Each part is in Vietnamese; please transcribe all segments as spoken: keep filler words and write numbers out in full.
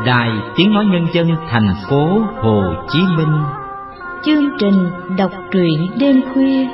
Đài Tiếng Nói Nhân dân thành phố Hồ Chí Minh. Chương trình đọc truyện đêm khuya.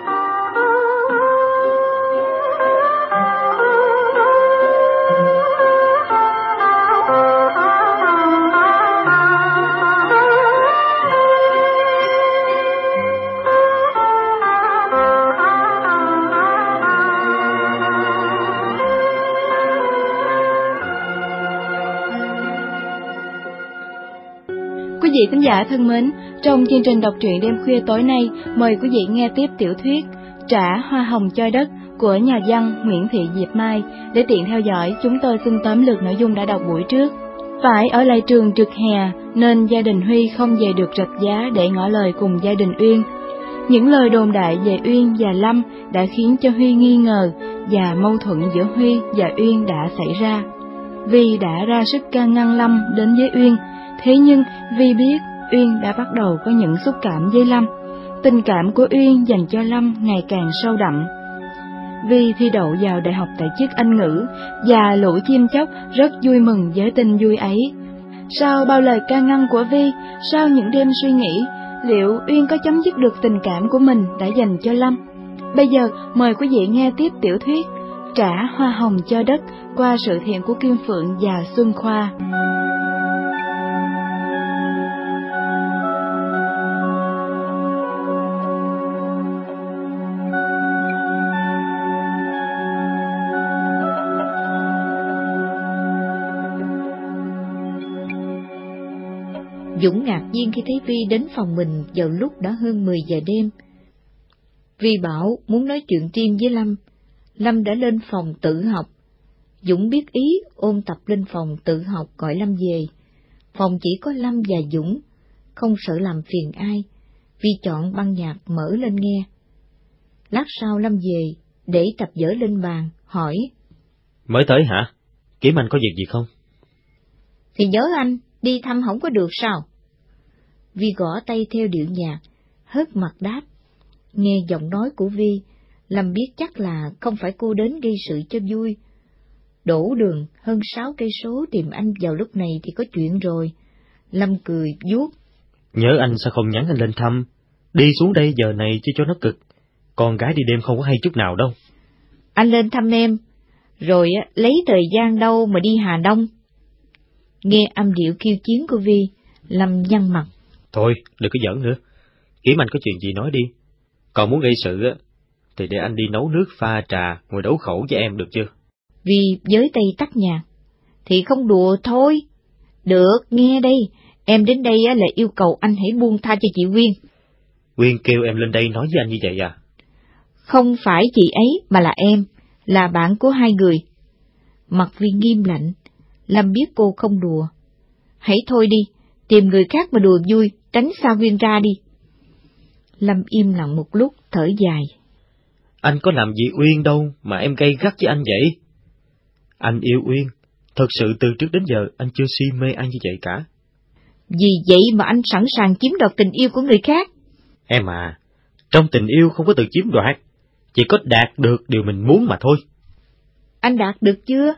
Quý vị khán giả thân mến, trong chương trình đọc truyện đêm khuya tối nay, mời quý vị nghe tiếp tiểu thuyết Trả Hoa Hồng Cho Đất của nhà văn Nguyễn Thị Diệp Mai. Để tiện theo dõi, chúng tôi xin tóm lược nội dung đã đọc buổi trước. Phải ở lại trường trực hè nên gia đình Huy không về được Rạch Giá để ngỏ lời cùng gia đình Uyên. Những lời đồn đại về Uyên và Lâm đã khiến cho Huy nghi ngờ, và mâu thuẫn giữa Huy và Uyên đã xảy ra. Vi đã ra sức can ngăn Lâm đến với Uyên. Thế nhưng Vi biết Uyên đã bắt đầu có những xúc cảm với Lâm. Tình cảm của Uyên dành cho Lâm ngày càng sâu đậm. Vi thi đậu vào đại học tại chức Anh ngữ, và lũ chim chóc rất vui mừng với tin vui ấy. Sau bao lời can ngăn của Vi, sau những đêm suy nghĩ, liệu Uyên có chấm dứt được tình cảm của mình đã dành cho Lâm? Bây giờ mời quý vị nghe tiếp tiểu thuyết Trả Hoa Hồng Cho Đất qua sự thiện của Kim Phượng và Xuân Khoa. Dũng ngạc nhiên khi thấy Vi đến phòng mình vào lúc đã hơn mười giờ đêm. Vi bảo muốn nói chuyện riêng với Lâm. Lâm đã lên phòng tự học. Dũng biết ý, ôn tập lên phòng tự học gọi Lâm về. Phòng chỉ có Lâm và Dũng, không sợ làm phiền ai. Vi chọn băng nhạc mở lên nghe. Lát sau Lâm về, để tập vở lên bàn, hỏi. Mới tới hả? Kiếm anh có việc gì không? Thì nhớ anh, đi thăm không có được sao? Vi gõ tay theo điệu nhạc, hớt mặt đáp. Nghe giọng nói của Vi, Lâm biết chắc là không phải cô đến gây sự cho vui. Đổ đường hơn sáu cây số tìm anh vào lúc này thì có chuyện rồi. Lâm cười vuốt. Nhớ anh sao không nhắn anh lên thăm? Đi xuống đây giờ này chứ cho nó cực. Con gái đi đêm không có hay chút nào đâu. Anh lên thăm em, rồi lấy thời gian đâu mà đi Hà Đông. Nghe âm điệu khiêu chiến của Vi, Lâm nhăn mặt. Thôi, đừng có giỡn nữa. Kiếm anh có chuyện gì nói đi. Còn muốn gây sự á, thì để anh đi nấu nước pha trà, ngồi đấu khẩu với em được chưa? Vi với tay tắt nhạc. Thì không đùa thôi. Được, nghe đây. Em đến đây là yêu cầu anh hãy buông tha cho chị Quyên. Quyên kêu em lên đây nói với anh như vậy à? Không phải chị ấy mà là em, là bạn của hai người. Mặt Vi nghiêm lạnh. Lâm biết cô không đùa. Hãy thôi đi, tìm người khác mà đùa vui, tránh xa Quyên ra đi. Lâm im lặng một lúc, thở dài. Anh có làm gì Uyên đâu mà em gay gắt với anh vậy? Anh yêu Uyên, thật sự từ trước đến giờ anh chưa si mê anh như vậy cả. Vì vậy mà anh sẵn sàng chiếm đoạt tình yêu của người khác. Em à, trong tình yêu không có từ chiếm đoạt, chỉ có đạt được điều mình muốn mà thôi. Anh đạt được chưa?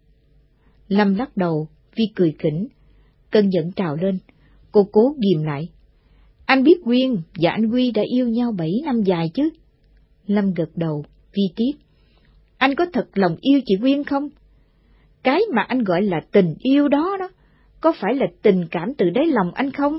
Lâm lắc đầu, Vi cười khỉnh. Cơn giận trào lên, cô cố ghìm lại. Anh biết Quyên và anh Huy đã yêu nhau bảy năm dài chứ? Lâm gật đầu, Vi tiếp. Anh có thật lòng yêu chị Quyên không? Cái mà anh gọi là tình yêu đó đó, có phải là tình cảm từ đáy lòng anh không?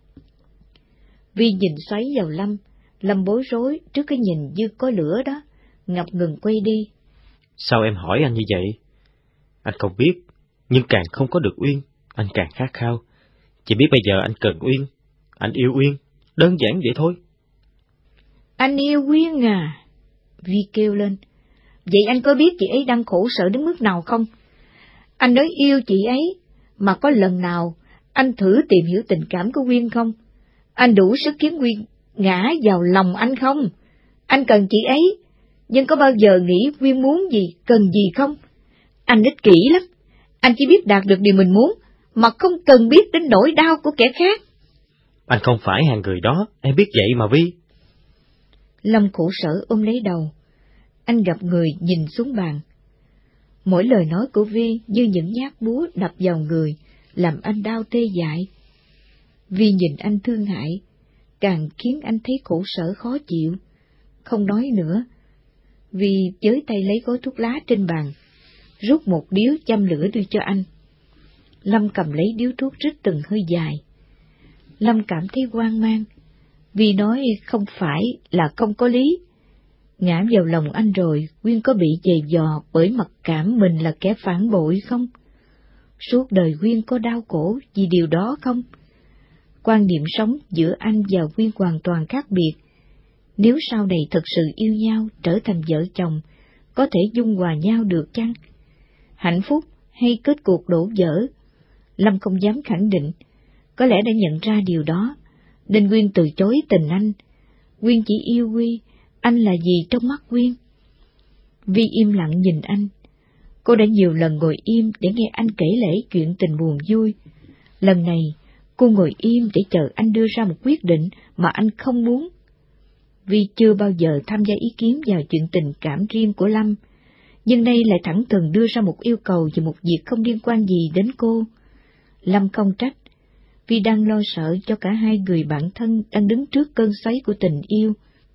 Vi nhìn xoáy vào Lâm, Lâm bối rối trước cái nhìn như có lửa đó, ngập ngừng quay đi. Sao em hỏi anh như vậy? Anh không biết, nhưng càng không có được Uyên, anh càng khát khao. Chỉ biết bây giờ anh cần Uyên, anh yêu Uyên, đơn giản vậy thôi. Anh yêu Uyên à? Vi kêu lên. Vậy anh có biết chị ấy đang khổ sở đến mức nào không? Anh nói yêu chị ấy, mà có lần nào anh thử tìm hiểu tình cảm của Uyên không? Anh đủ sức khiến Uyên ngã vào lòng anh không? Anh cần chị ấy, nhưng có bao giờ nghĩ Uyên muốn gì, cần gì không? Anh ích kỷ lắm, anh chỉ biết đạt được điều mình muốn, mà không cần biết đến nỗi đau của kẻ khác. Anh không phải hàng người đó, em biết vậy mà Vi. Lâm khổ sở ôm lấy đầu. Anh gặp người nhìn xuống bàn. Mỗi lời nói của Vi như những nhát búa đập vào người, làm anh đau tê dại. Vi nhìn anh thương hại, càng khiến anh thấy khổ sở khó chịu, không nói nữa. Vi với tay lấy gói thuốc lá trên bàn, rút một điếu châm lửa đưa cho anh. Lâm cầm lấy điếu thuốc rít từng hơi dài. Lâm cảm thấy hoang mang, Vi nói không phải là không có lý. Ngã vào lòng anh rồi, Quyên có bị dày dò bởi mặc cảm mình là kẻ phản bội không? Suốt đời Quyên có đau khổ vì điều đó không? Quan điểm sống giữa anh và Quyên hoàn toàn khác biệt. Nếu sau này thật sự yêu nhau, trở thành vợ chồng, có thể dung hòa nhau được chăng? Hạnh phúc hay kết cuộc đổ vỡ? Lâm không dám khẳng định, có lẽ đã nhận ra điều đó, nên Quyên từ chối tình anh. Quyên chỉ yêu Huy, anh là gì trong mắt Quyên? Vi im lặng nhìn anh. Cô đã nhiều lần ngồi im để nghe anh kể lể chuyện tình buồn vui. Lần này, cô ngồi im để chờ anh đưa ra một quyết định mà anh không muốn. Vi chưa bao giờ tham gia ý kiến vào chuyện tình cảm riêng của Lâm, nhưng nay lại thẳng thừng đưa ra một yêu cầu về một việc không liên quan gì đến cô. Lâm không trách, Vi đang lo sợ cho cả hai người bạn thân đang đứng trước cơn xoáy của tình yêu.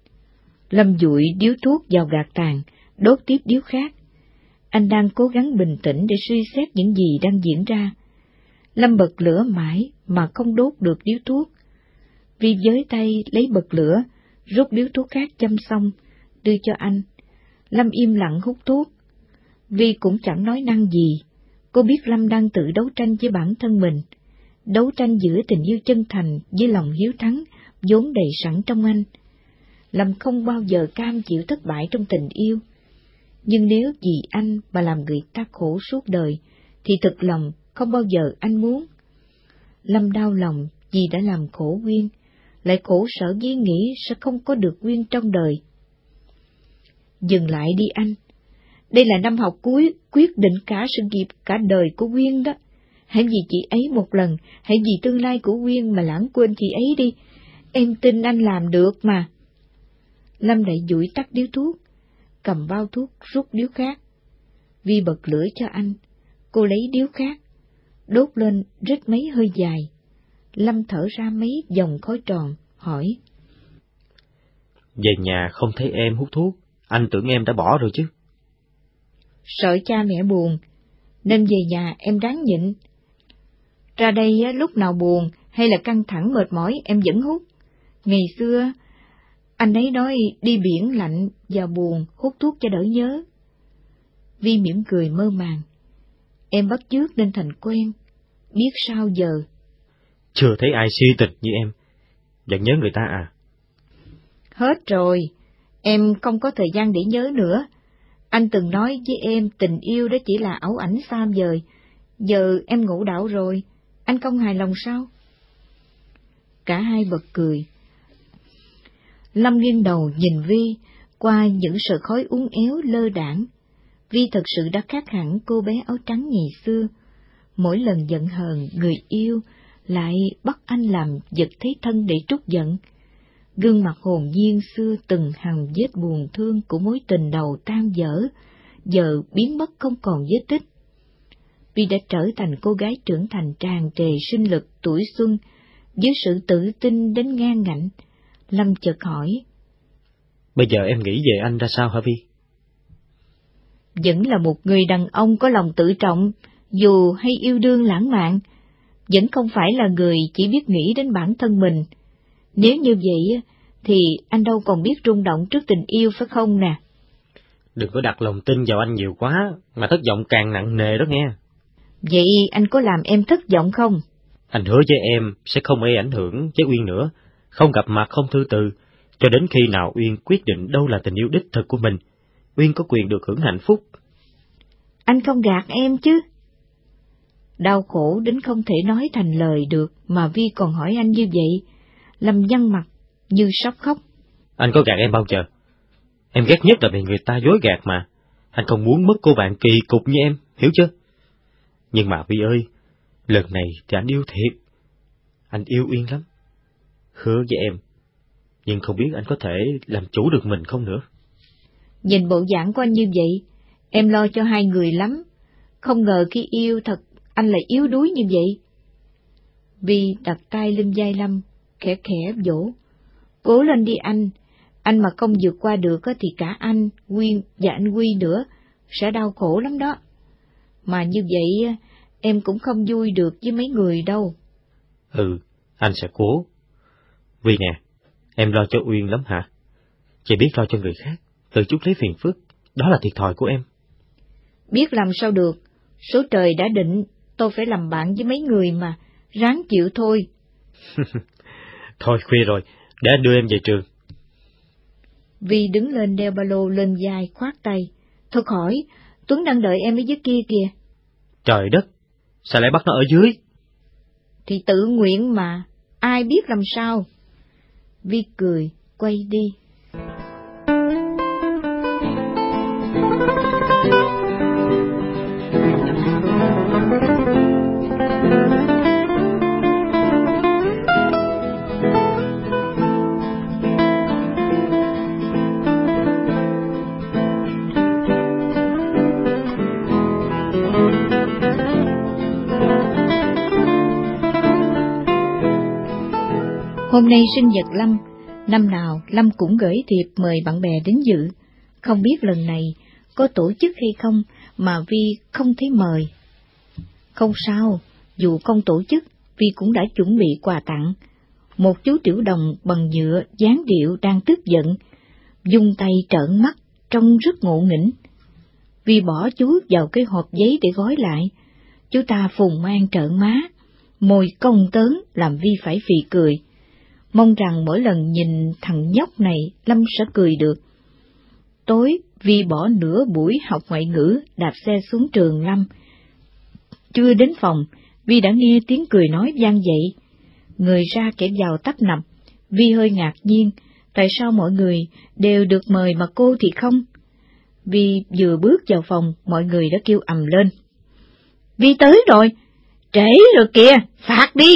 Lâm dụi điếu thuốc vào gạt tàn, đốt tiếp điếu khác. Anh đang cố gắng bình tĩnh để suy xét những gì đang diễn ra. Lâm bật lửa mãi mà không đốt được điếu thuốc. Vi với tay lấy bật lửa, rút điếu thuốc khác châm xong, đưa cho anh. Lâm im lặng hút thuốc. Vi cũng chẳng nói năng gì. Cô biết Lâm đang tự đấu tranh với bản thân mình, đấu tranh giữa tình yêu chân thành với lòng hiếu thắng vốn đầy sẵn trong anh. Lâm không bao giờ cam chịu thất bại trong tình yêu, nhưng nếu vì anh mà làm người ta khổ suốt đời, thì thực lòng không bao giờ anh muốn. Lâm đau lòng vì đã làm khổ Quyên, lại khổ sở với nghĩ sẽ không có được Quyên trong đời. Dừng lại đi anh, đây là năm học cuối, quyết định cả sự nghiệp cả đời của Quyên đó. Hãy vì chị ấy một lần, hãy vì tương lai của Quyên mà lãng quên chị ấy đi, em tin anh làm được mà. Lâm lại dụi tắt điếu thuốc, cầm bao thuốc rút điếu khác. Vi bật lửa cho anh, cô lấy điếu khác, đốt lên rít mấy hơi dài. Lâm thở ra mấy dòng khói tròn, hỏi. Về nhà không thấy em hút thuốc, anh tưởng em đã bỏ rồi chứ. Sợ cha mẹ buồn, nên về nhà em ráng nhịn. Ra đây lúc nào buồn hay là căng thẳng mệt mỏi em vẫn hút. Ngày xưa, anh ấy nói đi biển lạnh và buồn hút thuốc cho đỡ nhớ. Vi mỉm cười mơ màng. Em bắt chước nên thành quen, biết sao giờ. Chưa thấy ai si tình như em, vẫn nhớ người ta à? Hết rồi, em không có thời gian để nhớ nữa. Anh từng nói với em tình yêu đó chỉ là ảo ảnh xa vời. Giờ em ngủ đảo rồi, anh không hài lòng sao? Cả hai bật cười. Lâm nghiêng đầu nhìn Vi qua những sợi khói uốn éo lơ đãng. Vi thật sự đã khác hẳn cô bé áo trắng ngày xưa. Mỗi lần giận hờn, người yêu lại bắt anh làm giật thấy thân để trút giận. Gương mặt hồn nhiên xưa từng hằn vết buồn thương của mối tình đầu tan vỡ, giờ biến mất không còn vết tích. Vi đã trở thành cô gái trưởng thành tràn trề sinh lực tuổi xuân, với sự tự tin đến ngang ngạnh. Lâm chợt hỏi. Bây giờ em nghĩ về anh ra sao hả Vi? Vẫn là một người đàn ông có lòng tự trọng, dù hay yêu đương lãng mạn, vẫn không phải là người chỉ biết nghĩ đến bản thân mình. Nếu như vậy, thì anh đâu còn biết rung động trước tình yêu phải không nè? Đừng có đặt lòng tin vào anh nhiều quá, mà thất vọng càng nặng nề đó nghe. Vậy anh có làm em thất vọng không? Anh hứa với em sẽ không gây ảnh hưởng với Uyên nữa, không gặp mặt không thư từ, cho đến khi nào Uyên quyết định đâu là tình yêu đích thực của mình. Uyên có quyền được hưởng hạnh phúc. Anh không gạt em chứ? Đau khổ đến không thể nói thành lời được mà Vi còn hỏi anh như vậy. Lâm nhăn mặt như sắp khóc. Anh có gạt em bao giờ? Em ghét nhất là bị người ta dối gạt mà. Anh không muốn mất cô bạn kỳ cục như em, hiểu chưa? Nhưng mà Vi ơi, lần này thì anh yêu thiệt. Anh yêu Uyên lắm. Hứa với em, nhưng không biết anh có thể làm chủ được mình không nữa. Nhìn bộ dạng của anh như vậy, em lo cho hai người lắm. Không ngờ khi yêu thật, anh lại yếu đuối như vậy. Vi đặt tay lên vai Lâm, khẽ khẽ dỗ. Cố lên đi anh, anh mà không vượt qua được thì cả anh, Quyên và anh Quy nữa sẽ đau khổ lắm đó. Mà như vậy em cũng không vui được với mấy người đâu. Ừ, anh sẽ cố. Vi nè, em lo cho Uyên lắm hả? Chỉ biết lo cho người khác, tự chút lấy phiền phức, đó là thiệt thòi của em. Biết làm sao được, số trời đã định, tôi phải làm bạn với mấy người mà, ráng chịu thôi. Thôi khuya rồi, để anh đưa em về trường. Vi đứng lên đeo ba lô lên vai khoát tay. Thôi khỏi, Tuấn đang đợi em ở dưới kia kìa. Trời đất, sao lại bắt nó ở dưới? Thì tự nguyện mà, ai biết làm sao. Vi cười, quay đi. Hôm nay sinh nhật Lâm, năm nào Lâm cũng gửi thiệp mời bạn bè đến dự. Không biết lần này có tổ chức hay không mà Vi không thấy mời. Không sao, dù không tổ chức, Vi cũng đã chuẩn bị quà tặng. Một chú tiểu đồng bằng nhựa dáng điệu đang tức giận, dung tay trợn mắt, trông rất ngộ nghĩnh. Vi bỏ chú vào cái hộp giấy để gói lại. Chú ta phùng mang trợn má, môi cong tớn làm Vi phải phì cười. Mong rằng mỗi lần nhìn thằng nhóc này, Lâm sẽ cười được. Tối, Vi bỏ nửa buổi học ngoại ngữ, đạp xe xuống trường Lâm. Chưa đến phòng, Vi đã nghe tiếng cười nói vang dậy. Người ra kẻ vào tấp nập, Vi hơi ngạc nhiên, tại sao mọi người đều được mời mà cô thì không? Vi vừa bước vào phòng, mọi người đã kêu ầm lên. Vi tới rồi, trễ rồi kìa, phạt đi!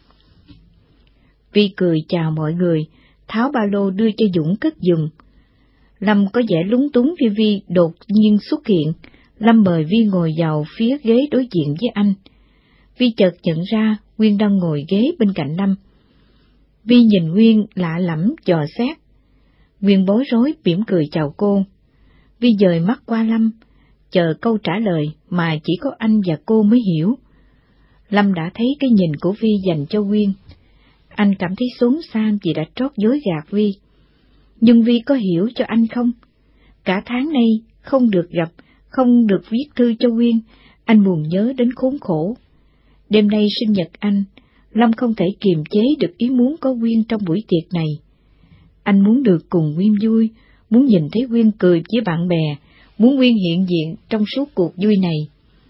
Vi cười chào mọi người, tháo ba lô đưa cho Dũng cất giùm. Lâm có vẻ lúng túng khi Vi đột nhiên xuất hiện. Lâm mời Vi ngồi vào phía ghế đối diện với anh. Vi chợt nhận ra Nguyên đang ngồi ghế bên cạnh Lâm. Vi nhìn Nguyên lạ lẫm dò xét. Nguyên bối rối mỉm cười chào cô. Vi dời mắt qua Lâm, chờ câu trả lời mà chỉ có anh và cô mới hiểu. Lâm đã thấy cái nhìn của Vi dành cho Nguyên. Anh cảm thấy xốn sang vì đã trót dối gạt Vi. Nhưng Vi có hiểu cho anh không? Cả tháng nay không được gặp, không được viết thư cho Nguyên, anh buồn nhớ đến khốn khổ. Đêm nay sinh nhật anh, Lâm không thể kiềm chế được ý muốn có Nguyên trong buổi tiệc này. Anh muốn được cùng Nguyên vui, muốn nhìn thấy Nguyên cười với bạn bè, muốn Nguyên hiện diện trong suốt cuộc vui này.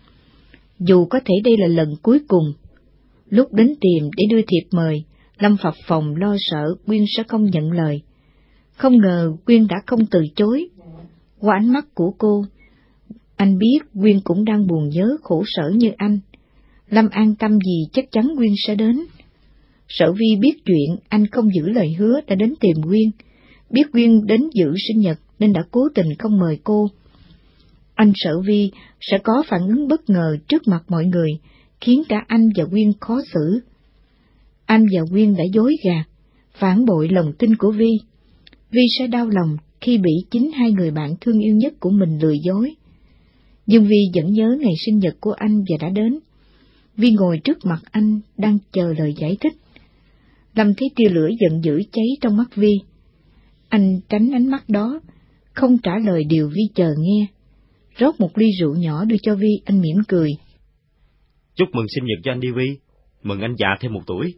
Dù có thể đây là lần cuối cùng. Lúc đến tìm để đưa thiệp mời, Lâm phập phồng lo sợ Nguyên sẽ không nhận lời. Không ngờ Nguyên đã không từ chối. Qua ánh mắt của cô, anh biết Nguyên cũng đang buồn nhớ khổ sở như anh. Lâm an tâm vì chắc chắn Nguyên sẽ đến. Sợ Vi biết chuyện anh không giữ lời hứa đã đến tìm Nguyên, biết Nguyên đến dự sinh nhật nên đã cố tình không mời cô. Anh sợ Vi sẽ có phản ứng bất ngờ trước mặt mọi người, khiến cả anh và Nguyên khó xử. Anh và Nguyên đã dối gạt, phản bội lòng tin của Vi. Vi sẽ đau lòng khi bị chính hai người bạn thương yêu nhất của mình lừa dối. Nhưng Vi vẫn nhớ ngày sinh nhật của anh và đã đến. Vi ngồi trước mặt anh, đang chờ lời giải thích. Lâm thấy tia lửa giận dữ cháy trong mắt Vi. Anh tránh ánh mắt đó, không trả lời điều Vi chờ nghe. Rót một ly rượu nhỏ đưa cho Vi, anh mỉm cười. Chúc mừng sinh nhật cho anh đi Vi, mừng anh già thêm một tuổi.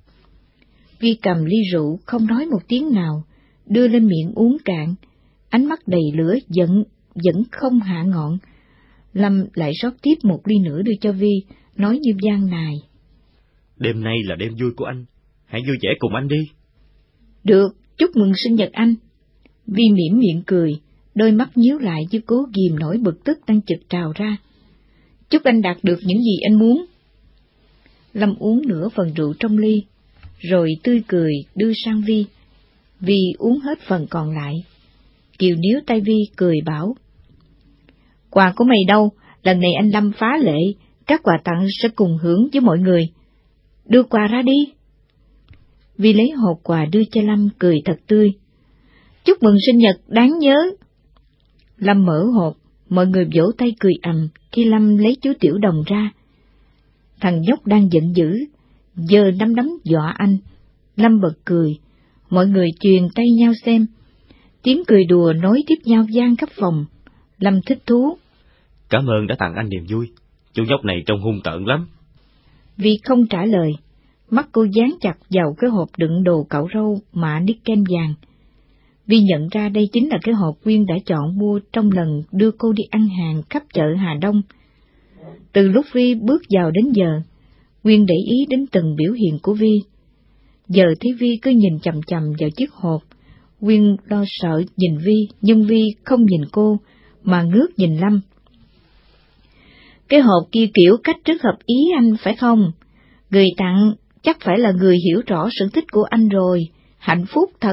Vi cầm ly rượu, không nói một tiếng nào, đưa lên miệng uống cạn, ánh mắt đầy lửa giận, vẫn không hạ ngọn. Lâm lại rót tiếp một ly nữa đưa cho Vi, nói như van nài. Đêm nay là đêm vui của anh, hãy vui vẻ cùng anh đi. Được, chúc mừng sinh nhật anh. Vi mỉm miệng cười, đôi mắt nhíu lại như cố ghìm nỗi bực tức đang chực trào ra. Chúc anh đạt được những gì anh muốn. Lâm uống nửa phần rượu trong ly, rồi tươi cười đưa sang Vi. Vi uống hết phần còn lại. Kiều níu tay Vi cười bảo. Quà của mày đâu, lần này anh Lâm phá lệ, các quà tặng sẽ cùng hưởng với mọi người. đưa quà ra đi. Vi lấy hộp quà đưa cho Lâm, cười thật tươi. Chúc mừng sinh nhật đáng nhớ. Lâm mở hộp, mọi người vỗ tay cười ầm khi Lâm lấy chú tiểu đồng ra. Thằng nhóc đang giận dữ, giơ nắm đấm dọa anh. Lâm bật cười, mọi người truyền tay nhau xem. Tiếng cười đùa nối tiếp nhau vang khắp phòng. Lâm thích thú. Cảm ơn đã tặng anh niềm vui, chú nhóc này trông hung tợn lắm. Vi không trả lời, mắt cô dán chặt vào cái hộp đựng đồ cạo râu mạ nícken vàng. Vi nhận ra đây chính là cái hộp Quyên đã chọn mua trong lần đưa cô đi ăn hàng khắp chợ Hà Đông. Từ lúc Vi bước vào đến giờ, Quyên để ý đến từng biểu hiện của Vi. Giờ thấy Vi cứ nhìn chằm chằm vào chiếc hộp, Quyên lo sợ nhìn Vi, nhưng Vi không nhìn cô, mà ngước nhìn Lâm. Cái hộp kia kiểu cách rất hợp ý anh phải không? Người tặng chắc phải là người hiểu rõ sở thích của anh rồi, hạnh phúc thật.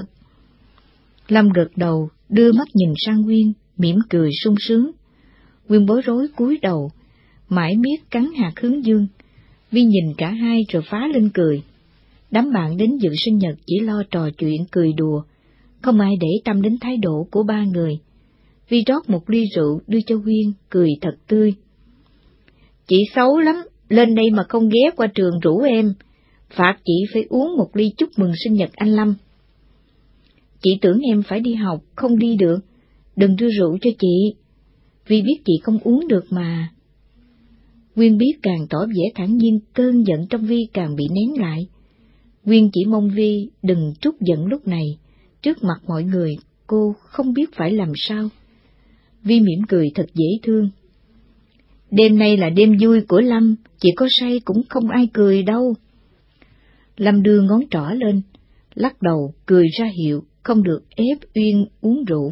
Lâm gật đầu, đưa mắt nhìn sang Quyên, mỉm cười sung sướng. Quyên bối rối cúi đầu, mãi miết cắn hạt hướng dương. Vi nhìn cả hai rồi phá lên cười. Đám bạn đến dự sinh nhật chỉ lo trò chuyện cười đùa, không ai để tâm đến thái độ của ba người. Vi rót một ly rượu đưa cho Quyên, cười thật tươi. Chị xấu lắm, lên đây mà không ghé qua trường rủ em, phạt chị phải uống một ly chúc mừng sinh nhật anh Lâm. Chị tưởng em phải đi học, không đi được, đừng đưa rượu cho chị, vì biết chị không uống được mà. Quyên biết càng tỏ vẻ thản nhiên, cơn giận trong Vi càng bị nén lại. Quyên chỉ mong Vi đừng trút giận lúc này, trước mặt mọi người cô không biết phải làm sao. Vi mỉm cười thật dễ thương. Đêm nay là đêm vui của Lâm, chỉ có say cũng không ai cười đâu. Lâm đưa ngón trỏ lên, lắc đầu cười ra hiệu không được ép Uyên uống rượu.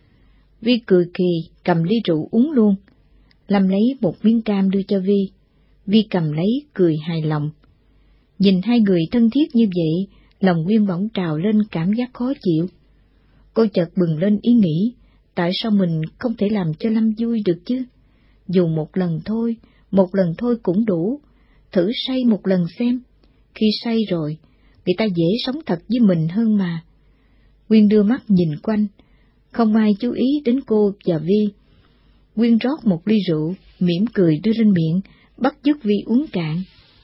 Vi cười kỳ, cầm ly rượu uống luôn. Lâm lấy một miếng cam đưa cho Vi. Vi cầm lấy, cười hài lòng. Nhìn hai người thân thiết như vậy, lòng Uyên bỗng trào lên cảm giác khó chịu. Cô chợt bừng lên ý nghĩ, tại sao mình không thể làm cho Lâm vui được chứ? Dù một lần thôi, một lần thôi cũng đủ, thử say một lần xem. Khi say rồi, người ta dễ sống thật với mình hơn mà. Quyên đưa mắt nhìn quanh, không ai chú ý đến cô và Vi. Quyên rót một ly rượu, mỉm cười đưa lên miệng, bắt chước Vi uống cạn.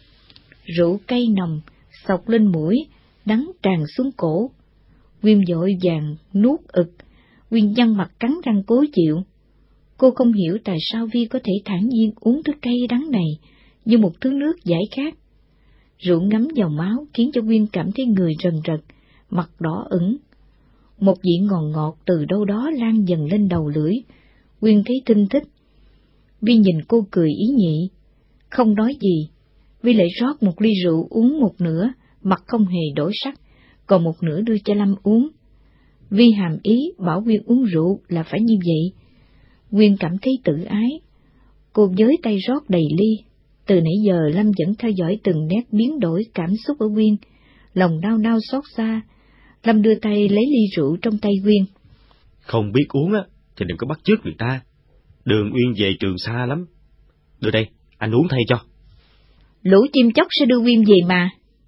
Rượu cay nồng, xộc lên mũi, đắng tràn xuống cổ. Quyên vội vàng nuốt ực, Quyên nhăn mặt cắn răng cố chịu. Cô không hiểu tại sao Vi có thể thản nhiên uống thứ cay đắng này như một thứ nước giải khát. Rượu ngấm vào máu khiến cho Quyên cảm thấy người rần rật, mặt đỏ ửng. Một vị ngọt ngọt từ đâu đó lan dần lên đầu lưỡi, Quyên thấy thinh thích. Vi nhìn cô cười ý nhị, không nói gì. Vi lại rót một ly rượu uống một nửa, mặt không hề đổi sắc, còn một nửa đưa cho Lâm uống. Vi hàm ý bảo Quyên uống rượu là phải như vậy. Quyên cảm thấy tự ái. Cô với tay rót đầy ly. Từ nãy giờ Lâm vẫn theo dõi từng nét biến đổi cảm xúc ở Quyên, lòng nao nao xót xa. Lâm đưa tay lấy ly rượu trong tay Quyên. Không biết uống á, thì đừng có bắt chước người ta. Đường Uyên về trường xa lắm. Đưa đây, anh uống thay cho. Lũ chim chóc sẽ đưa Quyên về mà.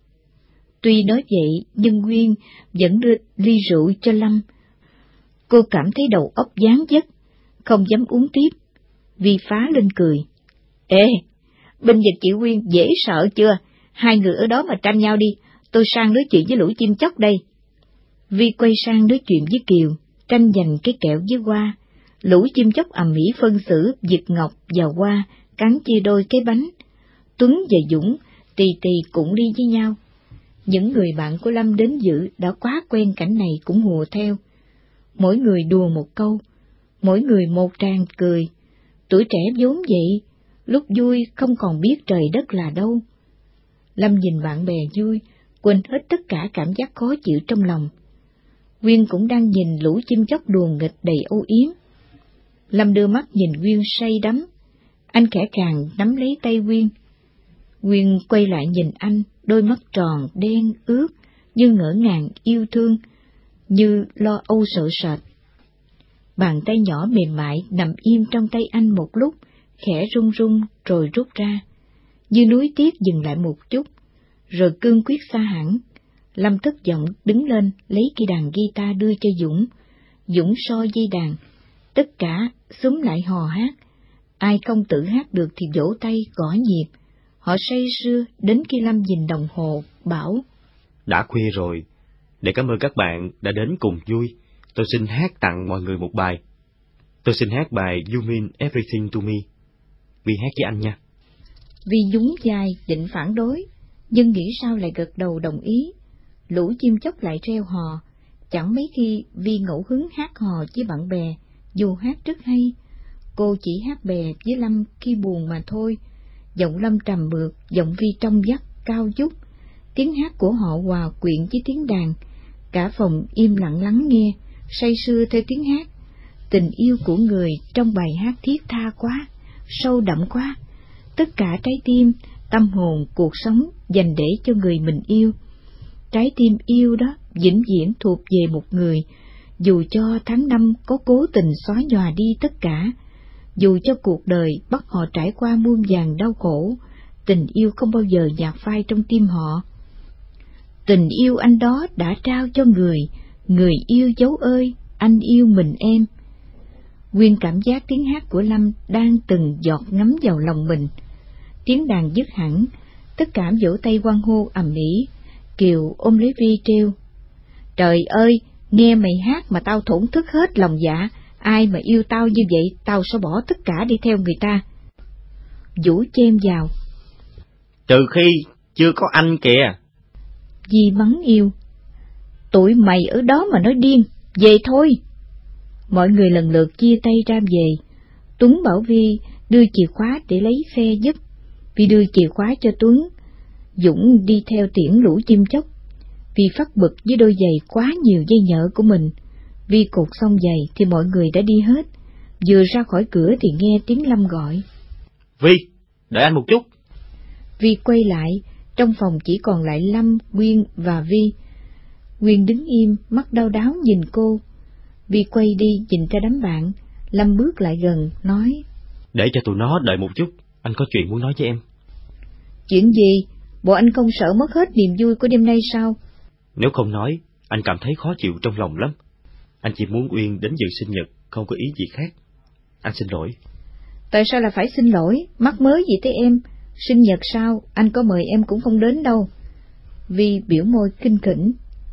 Tuy nói vậy, nhưng Quyên vẫn đưa ly rượu cho Lâm. Cô cảm thấy đầu óc dán dứt, không dám uống tiếp. Vi phá lên cười. Ê, binh dịch chị Quyên dễ sợ chưa? Hai người ở đó mà tranh nhau đi, tôi sang nói chuyện với lũ chim chóc đây. Vi quay sang nói chuyện với Kiều, tranh giành cái kẹo với Hoa. Lũ chim chóc ầm ĩ phân xử Việt Ngọc và Hoa, cắn chia đôi cái bánh. Tuấn và Dũng tì tì cũng đi với nhau. Những người bạn của Lâm đến dự đã quá quen cảnh này cũng hùa theo. Mỗi người đùa một câu, mỗi người một tràng cười. Tuổi trẻ vốn vậy, lúc vui không còn biết trời đất là đâu. Lâm nhìn bạn bè vui, quên hết tất cả cảm giác khó chịu trong lòng. Quyên cũng đang nhìn lũ chim chóc đùa nghịch đầy âu yếm. Lâm đưa mắt nhìn Quyên say đắm, anh khẽ khàng nắm lấy tay Quyên. Quyên quay lại nhìn anh, đôi mắt tròn, đen, ướt, như ngỡ ngàng yêu thương, như lo âu sợ sệt. Bàn tay nhỏ mềm mại nằm im trong tay anh một lúc, khẽ run run rồi rút ra. Như nuối tiếc dừng lại một chút, rồi cương quyết xa hẳn. Lâm thất vọng đứng lên lấy cây đàn guitar đưa cho Dũng. Dũng so dây đàn, tất cả xúm lại hò hát. Ai không tự hát được thì vỗ tay gõ nhịp. Họ say sưa đến khi Lâm nhìn đồng hồ, bảo: Đã khuya rồi, để cảm ơn các bạn đã đến cùng vui, tôi xin hát tặng mọi người một bài. Tôi xin hát bài You Mean Everything to Me. Vi hát với anh nha. Vi nhún vai định phản đối, nhưng nghĩ sao lại gật đầu đồng ý. Lũ chim chóc lại reo hò, chẳng mấy khi Vi ngẫu hứng hát hò với bạn bè, dù hát rất hay. Cô chỉ hát bè với Lâm khi buồn mà thôi. Giọng Lâm trầm mượt, giọng Vi trong vắt, cao vút. Tiếng hát của họ hòa quyện với tiếng đàn. Cả phòng im lặng lắng nghe, say sưa theo tiếng hát. Tình yêu của người trong bài hát thiết tha quá, sâu đậm quá. Tất cả trái tim, tâm hồn, cuộc sống dành để cho người mình yêu. Trái tim yêu đó vĩnh viễn thuộc về một người, dù cho tháng năm có cố tình xóa nhòa đi tất cả, dù cho cuộc đời bắt họ trải qua muôn vàn đau khổ, tình yêu không bao giờ nhạt phai trong tim họ. Tình yêu anh đó đã trao cho người, người yêu dấu ơi, anh yêu mình em. Nguyên cảm giác tiếng hát của Lâm đang từng giọt ngấm vào lòng mình. Tiếng đàn dứt hẳn, tất cả vỗ tay hoan hô ầm ĩ. Kiều ôm lấy Vi trêu: Trời ơi, nghe mày hát mà tao thổn thức hết lòng dạ, ai mà yêu tao như vậy, tao sẽ bỏ tất cả đi theo người ta. Vũ chêm vào: Trừ khi chưa có anh kìa. Vi mắng yêu: Tụi mày ở đó mà nói điên, về thôi. Mọi người lần lượt chia tay ra về. Tuấn bảo Vi đưa chìa khóa để lấy phe giúp. Vi đưa chìa khóa cho Tuấn. Dũng đi theo tiễn lũ chim chóc. Vi phát bực với đôi giày quá nhiều dây nhợ của mình. Vi cột xong giày thì mọi người đã đi hết. Vừa ra khỏi cửa thì nghe tiếng Lâm gọi: Vi, đợi anh một chút. Vi quay lại, trong phòng chỉ còn lại Lâm, Nguyên và Vi. Nguyên đứng im, mắt đau đáu nhìn cô. Vi quay đi nhìn theo đám bạn. Lâm bước lại gần, nói: Để cho tụi nó đợi một chút, anh có chuyện muốn nói với em. Chuyện gì? Bộ anh không sợ mất hết niềm vui của đêm nay sao? Nếu không nói, anh cảm thấy khó chịu trong lòng lắm. Anh chỉ muốn Uyên đến dự sinh nhật, không có ý gì khác. Anh xin lỗi. Tại sao là phải xin lỗi? Mắc mớ gì tới em? Sinh nhật sao? Anh có mời em cũng không đến đâu. Vi biểu môi khinh khỉnh.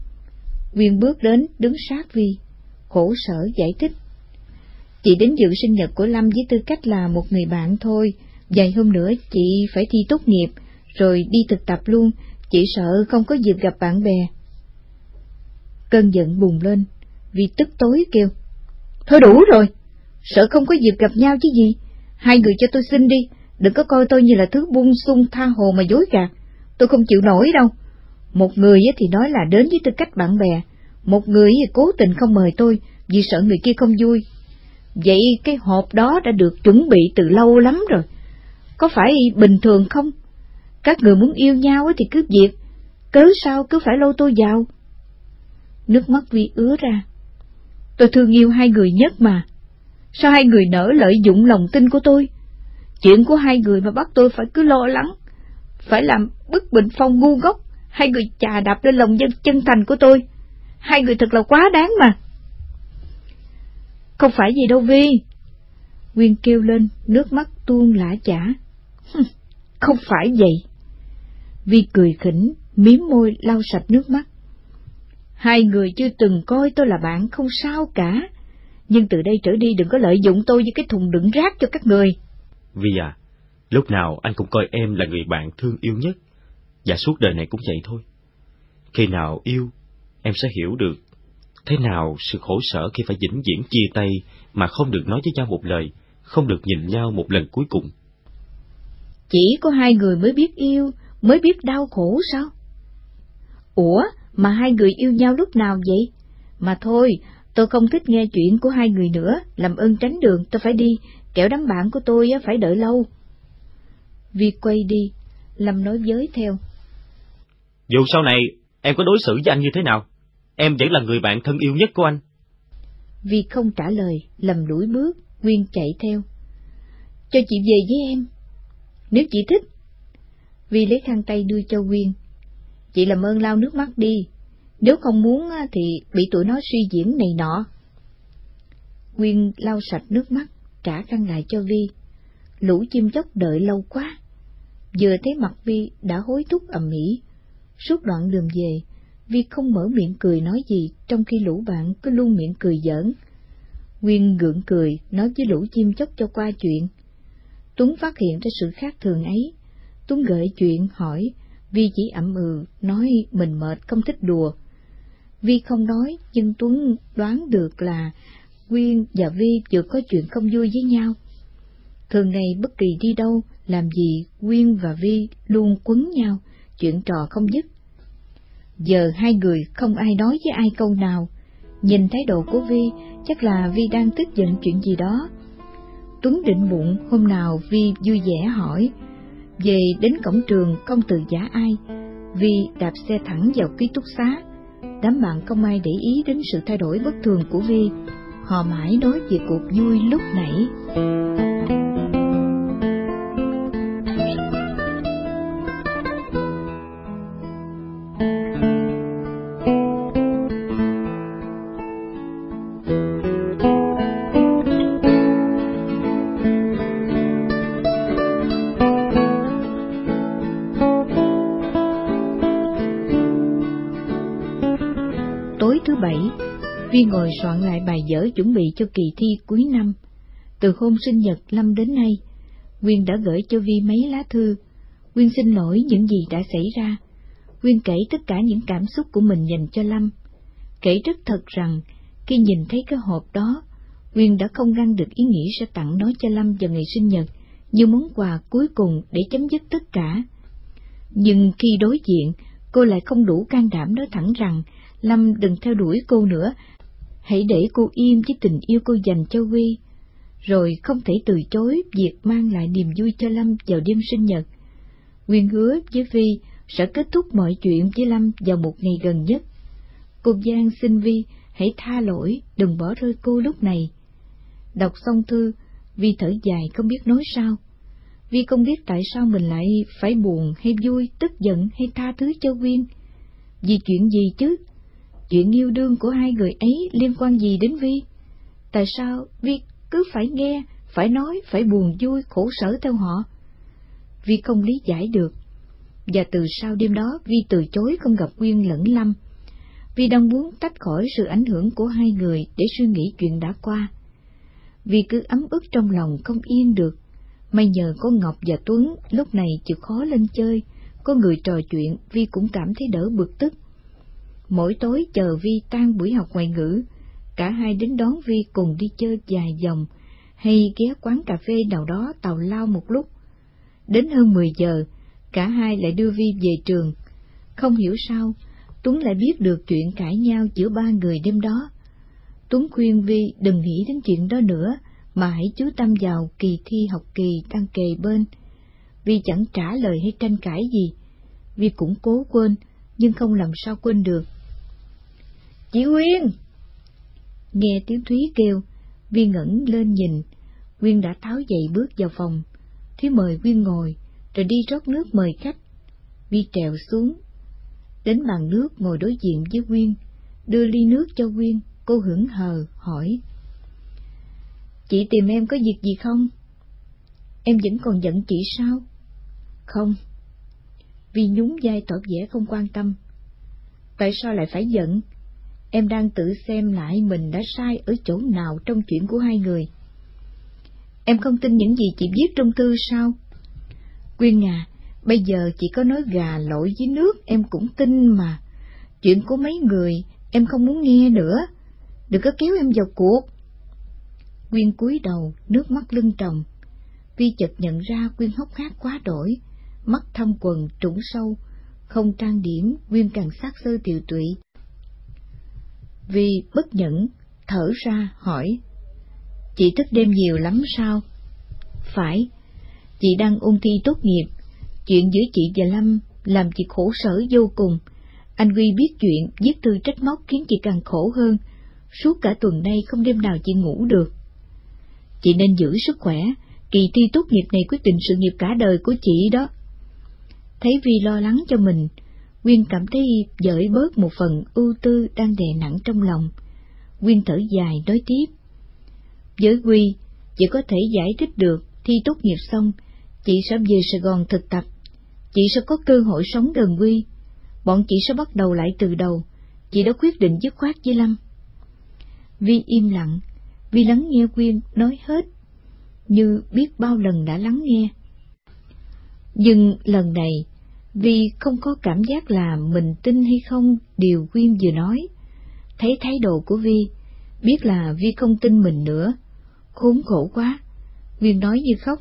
Uyên bước đến, đứng sát Vi, khổ sở giải thích: Chị đến dự sinh nhật của Lâm với tư cách là một người bạn thôi. Vài hôm nữa chị phải thi tốt nghiệp, rồi đi thực tập luôn. Chị sợ không có dịp gặp bạn bè. Cơn giận bùng lên. Vi tức tối kêu: Thôi đủ rồi, sợ không có dịp gặp nhau chứ gì. Hai người cho tôi xin đi, đừng có coi tôi như là thứ bung xung tha hồ mà dối gạt. Tôi không chịu nổi đâu. Một người thì nói là đến với tư cách bạn bè, một người thì cố tình không mời tôi vì sợ người kia không vui. Vậy cái hộp đó đã được chuẩn bị từ lâu lắm rồi, có phải bình thường không? Các người muốn yêu nhau thì cứ việc, cớ sao cứ phải lôi tôi vào? Nước mắt Vi ứa ra. Tôi thương yêu hai người nhất mà, sao hai người nỡ lợi dụng lòng tin của tôi? Chuyện của hai người mà bắt tôi phải cứ lo lắng, phải làm bức bình phong ngu ngốc. Hai người chà đạp lên lòng dân chân thành của tôi. Hai người thật là quá đáng mà. Không phải gì đâu Vi. Nguyên kêu lên, nước mắt tuôn lã chả. Không phải vậy. Vi cười khỉnh, mím môi lau sạch nước mắt. Hai người chưa từng coi tôi là bạn không sao cả, nhưng từ đây trở đi đừng có lợi dụng tôi như cái thùng đựng rác cho các người. Vi à, lúc nào anh cũng coi em là người bạn thương yêu nhất, và suốt đời này cũng vậy thôi. Khi nào yêu, em sẽ hiểu được thế nào sự khổ sở khi phải vĩnh viễn chia tay mà không được nói với nhau một lời, không được nhìn nhau một lần cuối cùng. Chỉ có hai người mới biết yêu, mới biết đau khổ sao? Ủa, mà hai người yêu nhau lúc nào vậy? Mà thôi, tôi không thích nghe chuyện của hai người nữa, làm ơn tránh đường, tôi phải đi, kẻo đám bạn của tôi phải đợi lâu. Vi quay đi, Lâm nói với theo. Dù sau này em có đối xử với anh như thế nào, em vẫn là người bạn thân yêu nhất của anh. Vi không trả lời, Lâm lủi bước, Nguyên chạy theo. Cho chị về với em, nếu chị thích. Vi lấy khăn tay đưa cho Nguyên. chị làm ơn lau nước mắt đi, nếu không muốn thì bị tụi nó suy diễn này nọ. Quyên lau sạch nước mắt, trả khăn lại cho Vi. Lũ chim chóc đợi lâu quá. Vừa thấy mặt Vi đã hối thúc ầm ĩ. Suốt đoạn đường về, Vi không mở miệng cười nói gì, trong khi lũ bạn cứ luôn miệng cười giỡn. Quyên gượng cười, nói với lũ chim chóc cho qua chuyện. Tuấn phát hiện ra sự khác thường ấy. Tuấn gợi chuyện hỏi, Vi chỉ ậm ừ, nói mình mệt không thích đùa. Vi không nói, nhưng Tuấn đoán được là Quyên và Vi vừa có chuyện không vui với nhau. Thường ngày bất kỳ đi đâu, làm gì, Quyên và Vi luôn quấn nhau, chuyện trò không dứt. Giờ hai người không ai nói với ai câu nào. Nhìn thái độ của Vi, chắc là Vi đang tức giận chuyện gì đó. Tuấn định bụng hôm nào Vi vui vẻ hỏi. Về đến cổng trường không từ giã ai, Vi đạp xe thẳng vào ký túc xá. Đám bạn không ai để ý đến sự thay đổi bất thường của Vi. Họ mãi nói về cuộc vui lúc nãy. Tối thứ bảy, Vi ngồi soạn lại bài vở chuẩn bị cho kỳ thi cuối năm. Từ hôm sinh nhật Lâm đến nay, Quyên đã gửi cho Vi mấy lá thư. Quyên xin lỗi những gì đã xảy ra. Quyên kể tất cả những cảm xúc của mình dành cho Lâm. Kể rất thật rằng, khi nhìn thấy cái hộp đó, Quyên đã không ngăn được ý nghĩ sẽ tặng nó cho Lâm vào ngày sinh nhật, như món quà cuối cùng để chấm dứt tất cả. Nhưng khi đối diện, cô lại không đủ can đảm nói thẳng rằng, Lâm đừng theo đuổi cô nữa, hãy để cô yên với tình yêu cô dành cho Huy. Rồi không thể từ chối việc mang lại niềm vui cho Lâm vào đêm sinh nhật. Quyên hứa với Vi sẽ kết thúc mọi chuyện với Lâm vào một ngày gần nhất. Cô van xin Vi hãy tha lỗi, đừng bỏ rơi cô lúc này. Đọc xong thư, Vi thở dài không biết nói sao. Vi không biết tại sao mình lại phải buồn hay vui, tức giận hay tha thứ cho Quyên. Vì chuyện gì chứ? Chuyện yêu đương của hai người ấy liên quan gì đến Vi? Tại sao Vi cứ phải nghe, phải nói, phải buồn vui, khổ sở theo họ? Vi không lý giải được. Và từ sau đêm đó, Vi từ chối không gặp Quyên lẫn Lâm. Vi đang muốn tách khỏi sự ảnh hưởng của hai người để suy nghĩ chuyện đã qua. Vi cứ ấm ức trong lòng không yên được. May nhờ có Ngọc và Tuấn lúc này chịu khó lên chơi, có người trò chuyện, Vi cũng cảm thấy đỡ bực tức. Mỗi tối chờ Vi tan buổi học ngoại ngữ, cả hai đến đón Vi cùng đi chơi vài vòng, hay ghé quán cà phê nào đó tào lao một lúc. Đến hơn mười giờ, cả hai lại đưa Vi về trường. Không hiểu sao, Tuấn lại biết được chuyện cãi nhau giữa ba người đêm đó. Tuấn khuyên Vi đừng nghĩ đến chuyện đó nữa, mà hãy chú tâm vào kỳ thi học kỳ đang kề bên. Vi chẳng trả lời hay tranh cãi gì. Vi cũng cố quên, nhưng không làm sao quên được. Chị Quyên! Nghe tiếng Thúy kêu, Vi ngẩng lên nhìn. Quyên đã tháo giày bước vào phòng. Thúy mời Quyên ngồi, rồi đi rót nước mời khách. Vi trèo xuống, đến bàn nước ngồi đối diện với Quyên, đưa ly nước cho Quyên. Cô hững hờ hỏi: Chị tìm em có việc gì không? Em vẫn còn giận chị sao? Không. Vi nhún vai tỏ vẻ không quan tâm. Tại sao lại phải giận? Em đang tự xem lại mình đã sai ở chỗ nào trong chuyện của hai người. Em không tin những gì chị viết trong thư sao? Quyên à, bây giờ chị có nói gà lội với nước em cũng tin mà. Chuyện của mấy người em không muốn nghe nữa. Đừng có kéo em vào cuộc. Quyên cúi đầu, nước mắt lưng tròng. Vi chợt nhận ra Quyên hốc hác quá đổi, mắt thâm quần trũng sâu, không trang điểm, Quyên càng xác sơ tiều tụy. Vi bất nhẫn, thở ra hỏi: Chị thức đêm nhiều lắm sao? Phải, chị đang ôn thi tốt nghiệp. Chuyện giữa chị và Lâm làm chị khổ sở vô cùng. Anh Huy biết chuyện, viết thư trách móc khiến chị càng khổ hơn. Suốt cả tuần nay không đêm nào chị ngủ được. Chị nên giữ sức khỏe, kỳ thi tốt nghiệp này quyết định sự nghiệp cả đời của chị đó. Thấy Vi lo lắng cho mình, Quyên cảm thấy dỡi bớt một phần ưu tư đang đè nặng trong lòng. Quyên thở dài nói tiếp. Với Quy, chị có thể giải thích được thi tốt nghiệp xong, chị sẽ về Sài Gòn thực tập. Chị sẽ có cơ hội sống gần Quy. Bọn chị sẽ bắt đầu lại từ đầu. Chị đã quyết định dứt khoát với Lâm. Vi im lặng, Vi lắng nghe Quyên nói hết, như biết bao lần đã lắng nghe. Nhưng lần này, Vi không có cảm giác là mình tin hay không điều Quyên vừa nói. Thấy thái độ của Vi, biết là Vi không tin mình nữa. Khốn khổ quá, Quyên nói như khóc.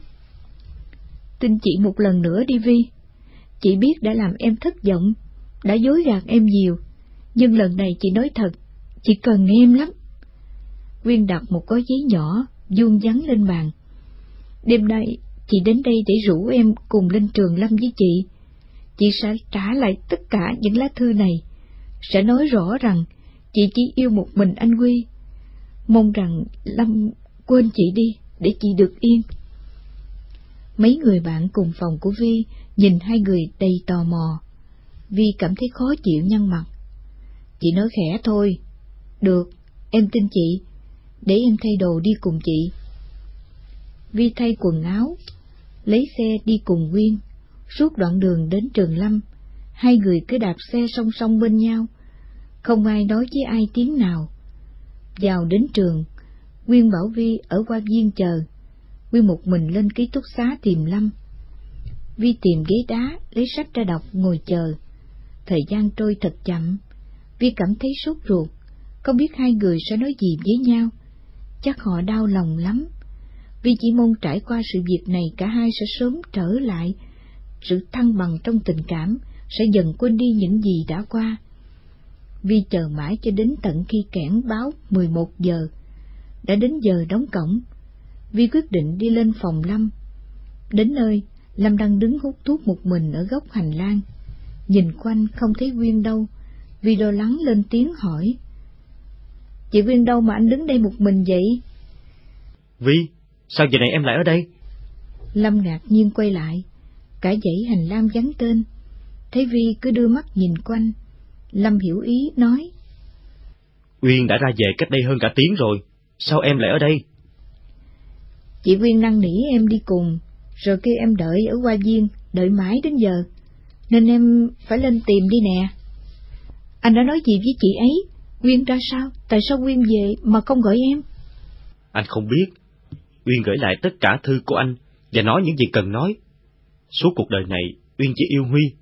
Tin chị một lần nữa đi Vi. Chị biết đã làm em thất vọng, đã dối gạt em nhiều, nhưng lần này chị nói thật, chị cần em lắm. Quyên đặt một gói giấy nhỏ, vuông vắn lên bàn. Đêm nay, chị đến đây để rủ em cùng lên trường Lâm với chị. Chị sẽ trả lại tất cả những lá thư này, sẽ nói rõ rằng chị chỉ yêu một mình anh Quy. Mong rằng Lâm quên chị đi, để chị được yên. Mấy người bạn cùng phòng của Vi nhìn hai người đầy tò mò. Vi cảm thấy khó chịu nhăn mặt. Chị nói khẽ thôi. Được, em tin chị, để em thay đồ đi cùng chị. Vi thay quần áo, lấy xe đi cùng Quyên. Suốt đoạn đường đến trường Lâm, hai người cứ đạp xe song song bên nhau, không ai nói với ai tiếng nào. Vào đến trường, Quyên bảo Vi ở qua viên chờ. Quyên một mình lên ký túc xá tìm Lâm. Vi tìm ghế đá, lấy sách ra đọc, ngồi chờ. Thời gian trôi thật chậm. Vi cảm thấy sốt ruột, không biết hai người sẽ nói gì với nhau. Chắc họ đau lòng lắm. Vi chỉ mong trải qua sự việc này cả hai sẽ sớm trở lại. Sự thăng bằng trong tình cảm sẽ dần quên đi những gì đã qua. Vi chờ mãi cho đến tận khi kẽn báo mười một giờ. Đã đến giờ đóng cổng. Vi quyết định đi lên phòng Lâm. Đến nơi, Lâm đang đứng hút thuốc một mình ở góc hành lang. Nhìn quanh không thấy Quyên đâu. Vi lo lắng lên tiếng hỏi. Chị Quyên đâu mà anh đứng đây một mình vậy? Vi, sao giờ này em lại ở đây? Lâm ngạc nhiên quay lại. Cả dãy hành lang vắng tên. Thấy Vi cứ đưa mắt nhìn quanh, Lâm hiểu ý nói. Uyên đã ra về cách đây hơn cả tiếng rồi, sao em lại ở đây? Chị Quyên năn nỉ em đi cùng, rồi kêu em đợi ở Hoa Viên, đợi mãi đến giờ, nên em phải lên tìm đi nè. Anh đã nói gì với chị ấy? Quyên ra sao? Tại sao Quyên về mà không gọi em? Anh không biết. Uyên gửi lại tất cả thư của anh và nói những gì cần nói. Suốt cuộc đời này, Uyên chỉ yêu Huy.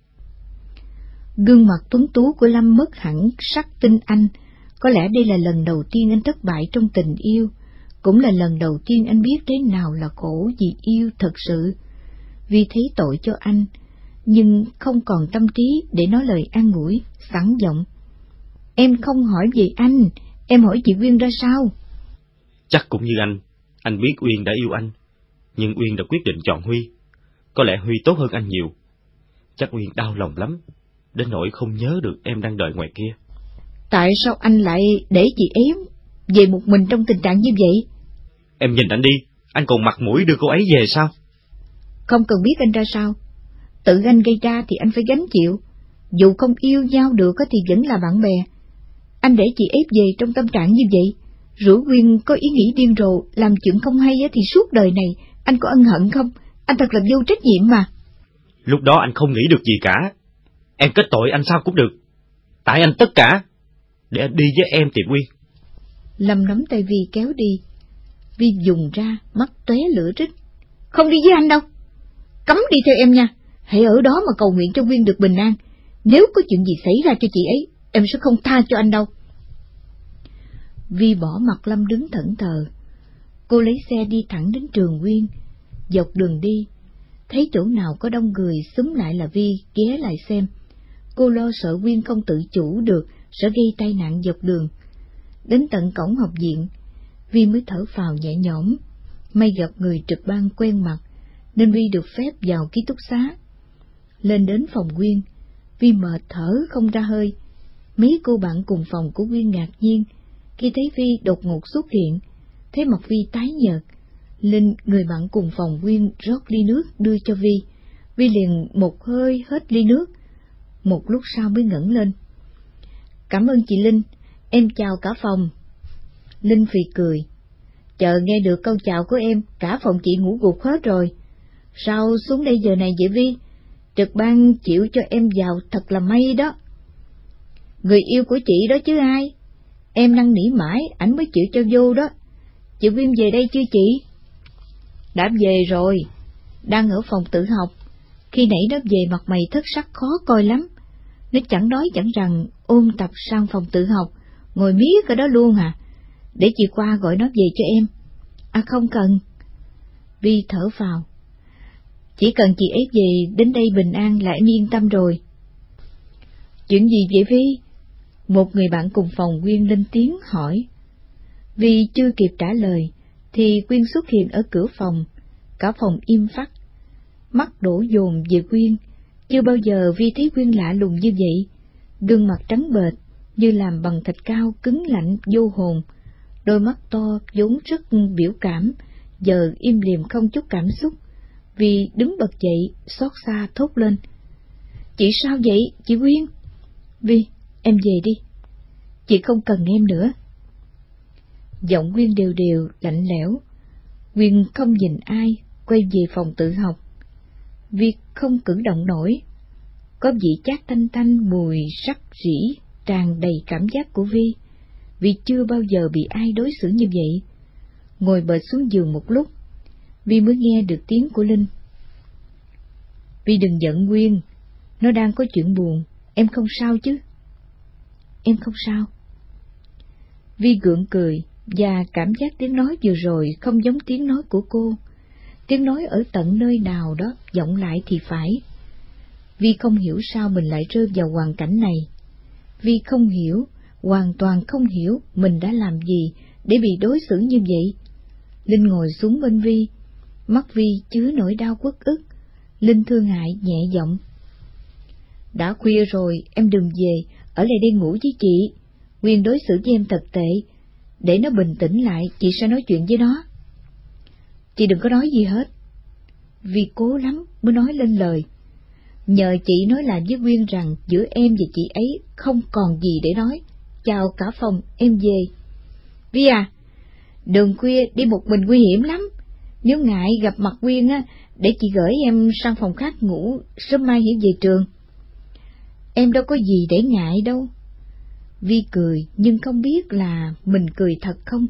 Gương mặt tuấn tú của Lâm mất hẳn sắc tinh anh. Có lẽ đây là lần đầu tiên anh thất bại trong tình yêu, cũng là lần đầu tiên anh biết thế nào là khổ vì yêu thật sự. Vì thấy tội cho anh, nhưng không còn tâm trí để nói lời an ủi, sẵn giọng. Em không hỏi về anh, em hỏi chị Uyên ra sao? Chắc cũng như anh, anh biết Uyên đã yêu anh, nhưng Uyên đã quyết định chọn Huy. Có lẽ Huy tốt hơn anh nhiều. Chắc Uyên đau lòng lắm, đến nỗi không nhớ được em đang đợi ngoài kia. Tại sao anh lại để chị ấy về một mình trong tình trạng như vậy? Em nhìn anh đi, anh còn mặt mũi đưa cô ấy về sao? Không cần biết anh ra sao. Tự anh gây ra thì anh phải gánh chịu. Dù không yêu nhau được thì vẫn là bạn bè. Anh để chị ấy về trong tâm trạng như vậy, rủ Quyên có ý nghĩ điên rồ, làm chuyện không hay thì suốt đời này anh có ân hận không? Anh thật là vô trách nhiệm mà. Lúc đó anh không nghĩ được gì cả. Em kết tội anh sao cũng được. Tại anh tất cả. Để anh đi với em tìm Quyên. Lâm nắm tay Vi kéo đi. Vi dùng ra, mắt tóe lửa rít. Không đi với anh đâu. Cấm đi theo em nha. Hãy ở đó mà cầu nguyện cho Quyên được bình an. Nếu có chuyện gì xảy ra cho chị ấy, em sẽ không tha cho anh đâu. Vi bỏ mặt Lâm đứng thẫn thờ. Cô lấy xe đi thẳng đến trường Quyên. Dọc đường đi, thấy chỗ nào có đông người xúm lại là Vi ghé lại xem. Cô lo sợ Quyên không tự chủ được sẽ gây tai nạn dọc đường. Đến tận cổng học viện, Vi mới thở phào nhẹ nhõm. May gặp người trực ban quen mặt, nên Vi được phép vào ký túc xá. Lên đến phòng Quyên, Vi mệt thở không ra hơi. Mấy cô bạn cùng phòng của Quyên ngạc nhiên khi thấy Vi đột ngột xuất hiện. Thấy mặt Vi tái nhợt, Linh, người bạn cùng phòng Quyên, rót ly nước đưa cho Vi. Vi liền một hơi hết ly nước. một lúc sau mới ngẩng lên. Cảm ơn chị Linh, em chào cả phòng. Linh phì cười. Chờ nghe được câu chào của em, cả phòng chị ngủ gục hết rồi. Sao xuống đây giờ này vậy Vi? Trực ban chịu cho em vào thật là may đó. Người yêu của chị đó chứ ai? Em năn nỉ mãi, ảnh mới chịu cho vô đó. Chị Quyên về đây chưa chị? Đã về rồi, đang ở phòng tự học. Khi nãy nó về mặt mày thất sắc khó coi lắm. Nó chẳng nói chẳng rằng ôn tập sang phòng tự học, ngồi miết ở đó luôn à. Để chị qua gọi nó về cho em. À không cần. Vi thở phào. Chỉ cần chị ấy về đến đây bình an là em yên tâm rồi. Chuyện gì vậy Vi? Một người bạn cùng phòng Quyên lên tiếng hỏi. Vi chưa kịp trả lời, thì Quyên xuất hiện ở cửa phòng. Cả phòng im phắt. Mắt đổ dồn về Quyên. Chưa bao giờ Vi thấy Quyên lạ lùng như vậy. Gương mặt trắng bệch, như làm bằng thịt cao cứng lạnh vô hồn. Đôi mắt to vốn rất biểu cảm, giờ im lìm không chút cảm xúc. Vi đứng bật dậy, xót xa thốt lên. Chị sao vậy, chị Quyên? Vi, em về đi. Chị không cần em nữa. Giọng Quyên đều đều, lạnh lẽo. Quyên không nhìn ai, quay về phòng tự học. Vi không cử động nổi. Có vị chát tanh tanh mùi sắc rỉ tràn đầy cảm giác của Vi. Vi chưa bao giờ bị ai đối xử như vậy. Ngồi bệt xuống giường một lúc, Vi mới nghe được tiếng của Linh. Vi đừng giận Quyên, nó đang có chuyện buồn, em không sao chứ? Em không sao. Vi gượng cười, và cảm giác tiếng nói vừa rồi không giống tiếng nói của cô. Tiếng nói ở tận nơi nào đó vọng lại thì phải. Vi không hiểu sao mình lại rơi vào hoàn cảnh này. Vi không hiểu, hoàn toàn không hiểu mình đã làm gì để bị đối xử như vậy. Linh ngồi xuống bên Vi, mắt Vi chứa nỗi đau uất ức. Linh thương hại nhẹ giọng. Đã khuya rồi, em đừng về, ở lại đây ngủ với chị. Quyên đối xử với em thật tệ, để nó bình tĩnh lại, chị sẽ nói chuyện với nó. Chị đừng có nói gì hết. Vi cố lắm mới nói lên lời. Nhờ chị nói lại với Quyên rằng giữa em và chị ấy không còn gì để nói. Chào cả phòng, em về. Vi à, đường khuya đi một mình nguy hiểm lắm. Nếu ngại gặp mặt Quyên á, để chị gửi em sang phòng khác ngủ, sớm mai hãy về trường. Em đâu có gì để ngại đâu. Vi cười, nhưng không biết là mình cười thật không.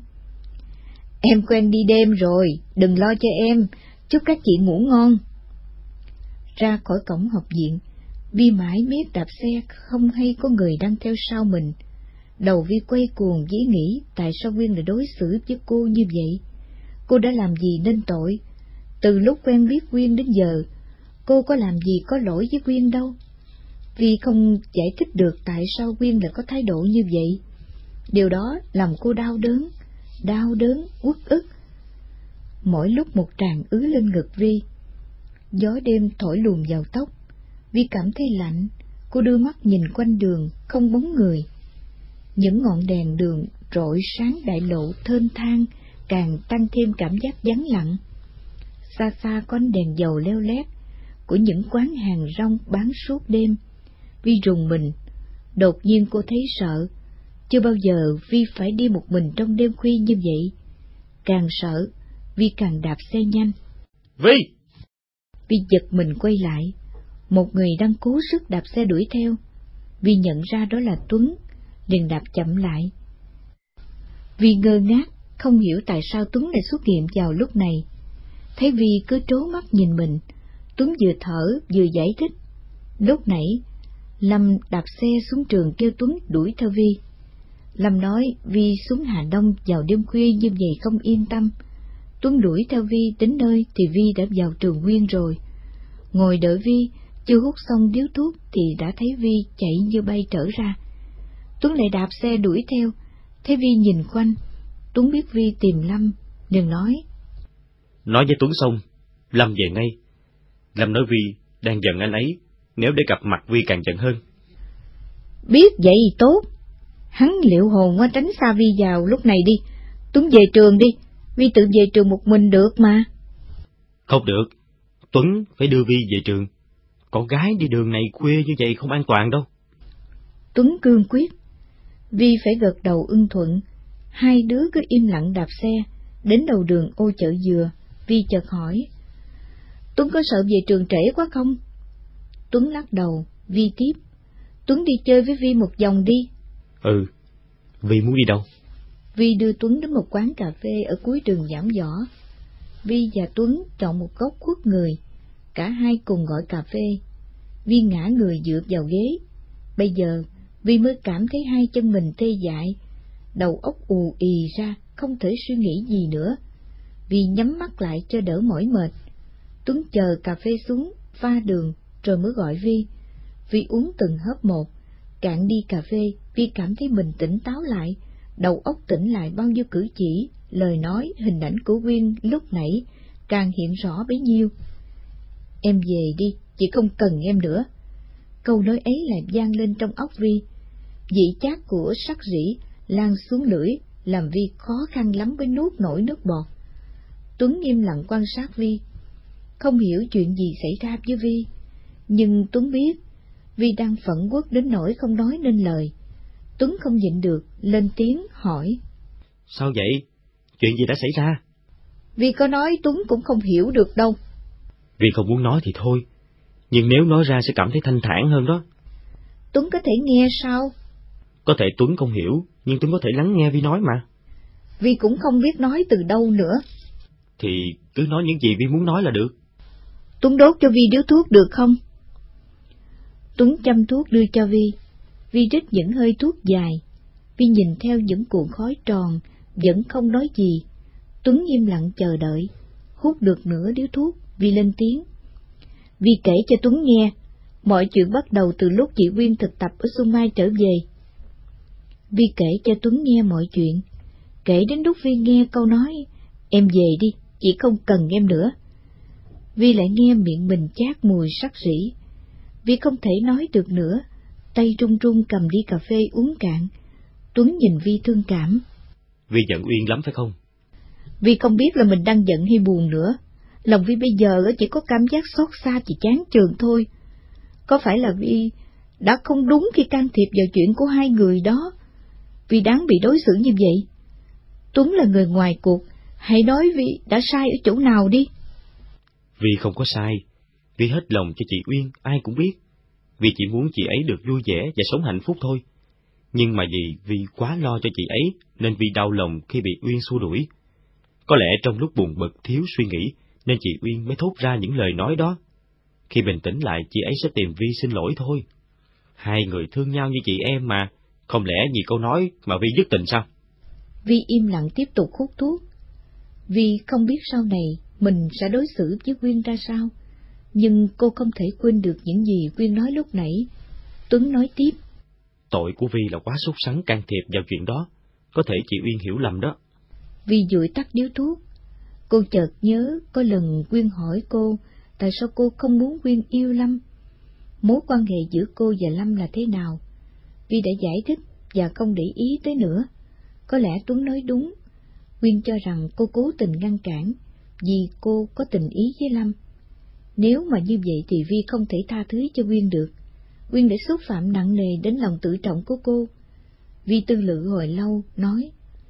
Em quen đi đêm rồi, đừng lo cho em, chúc các chị ngủ ngon. Ra khỏi cổng học viện, Vi mãi miết đạp xe, không hay có người đang theo sau mình. Đầu Vi quay cuồng dĩ nghĩ tại sao Quyên lại đối xử với cô như vậy. Cô đã làm gì nên tội? Từ lúc quen biết Quyên đến giờ, cô có làm gì có lỗi với Quyên đâu. Vi không giải thích được tại sao Quyên lại có thái độ như vậy. Điều đó làm cô đau đớn, đau đớn, uất ức. Mỗi lúc một tràn ứ lên ngực Vi. Gió đêm thổi luồn vào tóc, Vi cảm thấy lạnh. Cô đưa mắt nhìn quanh đường, không bóng người. Những ngọn đèn đường rọi sáng đại lộ thênh thang càng tăng thêm cảm giác vắng lặng. Xa xa có ánh đèn dầu leo lét của những quán hàng rong bán suốt đêm. Vi rùng mình, đột nhiên cô thấy sợ. Chưa bao giờ Vi phải đi một mình trong đêm khuya như vậy. Càng sợ, Vi càng đạp xe nhanh. Vi! Vi giật mình quay lại. Một người đang cố sức đạp xe đuổi theo. Vi nhận ra đó là Tuấn, liền đạp chậm lại. Vi ngơ ngác, không hiểu tại sao Tuấn lại xuất hiện vào lúc này. Thấy Vi cứ trố mắt nhìn mình, Tuấn vừa thở vừa giải thích. Lúc nãy, Lâm đạp xe xuống trường kêu Tuấn đuổi theo Vi. Lâm nói Vi xuống Hà Đông vào đêm khuya như vậy không yên tâm. Tuấn đuổi theo Vi đến nơi thì Vi đã vào trường Nguyên rồi. Ngồi đợi Vi, chưa hút xong điếu thuốc thì đã thấy Vi chạy như bay trở ra. Tuấn lại đạp xe đuổi theo, thấy Vi nhìn quanh. Tuấn biết Vi tìm Lâm, liền nói. Nói với Tuấn xong, Lâm về ngay. Lâm nói Vi đang giận anh ấy, nếu để gặp mặt Vi càng giận hơn. Biết vậy tốt. Hắn liệu hồn quá, tránh xa Vi vào lúc này đi. Tuấn về trường đi, Vi tự về trường một mình được mà. Không được, Tuấn phải đưa Vi về trường. Con gái đi đường này khuya như vậy không an toàn đâu. Tuấn cương quyết. Vi phải gật đầu ưng thuận. Hai đứa cứ im lặng đạp xe, đến đầu đường ô chợ dừa. Vi chợt hỏi, Tuấn có sợ về trường trễ quá không? Tuấn lắc đầu. Vi tiếp, Tuấn đi chơi với Vi một vòng đi. Ừ, Vi muốn đi đâu? Vi đưa Tuấn đến một quán cà phê ở cuối đường Giảm Võ. Vi và Tuấn chọn một góc khuất người, cả hai cùng gọi cà phê. Vi ngã người dựa vào ghế. Bây giờ Vi mới cảm thấy hai chân mình tê dại, đầu óc ù ì ra, không thể suy nghĩ gì nữa. Vi nhắm mắt lại cho đỡ mỏi mệt. Tuấn chờ cà phê xuống, pha đường, rồi mới gọi Vi. Vi uống từng hớp một, cạn đi cà phê, Vi cảm thấy mình tỉnh táo lại, đầu óc tỉnh lại bao nhiêu cử chỉ, lời nói, hình ảnh của Quyên lúc nãy càng hiện rõ bấy nhiêu. Em về đi, chị không cần em nữa. Câu nói ấy lại vang lên trong óc Vi. Vị chát của sắc rỉ lan xuống lưỡi, làm Vi khó khăn lắm mới nuốt nổi nước bọt. Tuấn im lặng quan sát Vi, không hiểu chuyện gì xảy ra với Vi, nhưng Tuấn biết Vi đang phẫn uất đến nỗi không nói nên lời. Tuấn không nhịn được, lên tiếng hỏi, Sao vậy? Chuyện gì đã xảy ra? Vi có nói Tuấn cũng không hiểu được đâu. Vi không muốn nói thì thôi, nhưng nếu nói ra sẽ cảm thấy thanh thản hơn đó. Tuấn có thể nghe sao? Có thể Tuấn không hiểu, nhưng Tuấn có thể lắng nghe Vi nói mà. Vi cũng không biết nói từ đâu nữa. Thì cứ nói những gì Vi muốn nói là được. Tuấn đốt cho Vi điếu thuốc được không? Tuấn châm thuốc đưa cho Vi. Vi rít những hơi thuốc dài. Vi nhìn theo những cuộn khói tròn, vẫn không nói gì. Tuấn im lặng chờ đợi. Hút được nửa điếu thuốc, Vi lên tiếng. Vi kể cho Tuấn nghe, mọi chuyện bắt đầu từ lúc chị Quyên thực tập ở Xuân Mai trở về. Vi kể cho Tuấn nghe mọi chuyện, kể đến lúc Vi nghe câu nói, em về đi, chị không cần em nữa. Vi lại nghe miệng mình chát mùi sắc rỉ. Vi không thể nói được nữa, tay run run cầm đi cà phê uống cạn. Tuấn nhìn Vi thương cảm. Vi giận Uyên lắm phải không? Vi không biết là mình đang giận hay buồn nữa. Lòng Vi bây giờ chỉ có cảm giác xót xa và chán chường thôi. Có phải là Vi đã không đúng khi can thiệp vào chuyện của hai người đó? Vi đáng bị đối xử như vậy. Tuấn là người ngoài cuộc, hãy nói Vi đã sai ở chỗ nào đi. Vi không có sai. Vi hết lòng cho chị Uyên, ai cũng biết. Vi chỉ muốn chị ấy được vui vẻ và sống hạnh phúc thôi. Nhưng mà vì Vi quá lo cho chị ấy, nên Vi đau lòng khi bị Uyên xua đuổi. Có lẽ trong lúc buồn bực thiếu suy nghĩ, nên chị Uyên mới thốt ra những lời nói đó. Khi bình tĩnh lại, chị ấy sẽ tìm Vi xin lỗi thôi. Hai người thương nhau như chị em mà, không lẽ vì câu nói mà Vi dứt tình sao? Vi im lặng tiếp tục hút thuốc. Vi không biết sau này mình sẽ đối xử với Quyên ra sao, nhưng cô không thể quên được những gì Quyên nói lúc nãy. Tuấn nói tiếp. Tội của Vi là quá sốt sắng can thiệp vào chuyện đó, có thể chị Uyên hiểu lầm đó. Vi dụi tắt điếu thuốc. Cô chợt nhớ có lần Quyên hỏi cô tại sao cô không muốn Quyên yêu Lâm. Mối quan hệ giữa cô và Lâm là thế nào? Vi đã giải thích và không để ý tới nữa. Có lẽ Tuấn nói đúng. Quyên cho rằng cô cố tình ngăn cản vì cô có tình ý với Lâm. Nếu mà như vậy thì Vi không thể tha thứ cho Quyên được. Quyên đã xúc phạm nặng nề đến lòng tự trọng của cô. Vi tư lự hồi lâu, nói.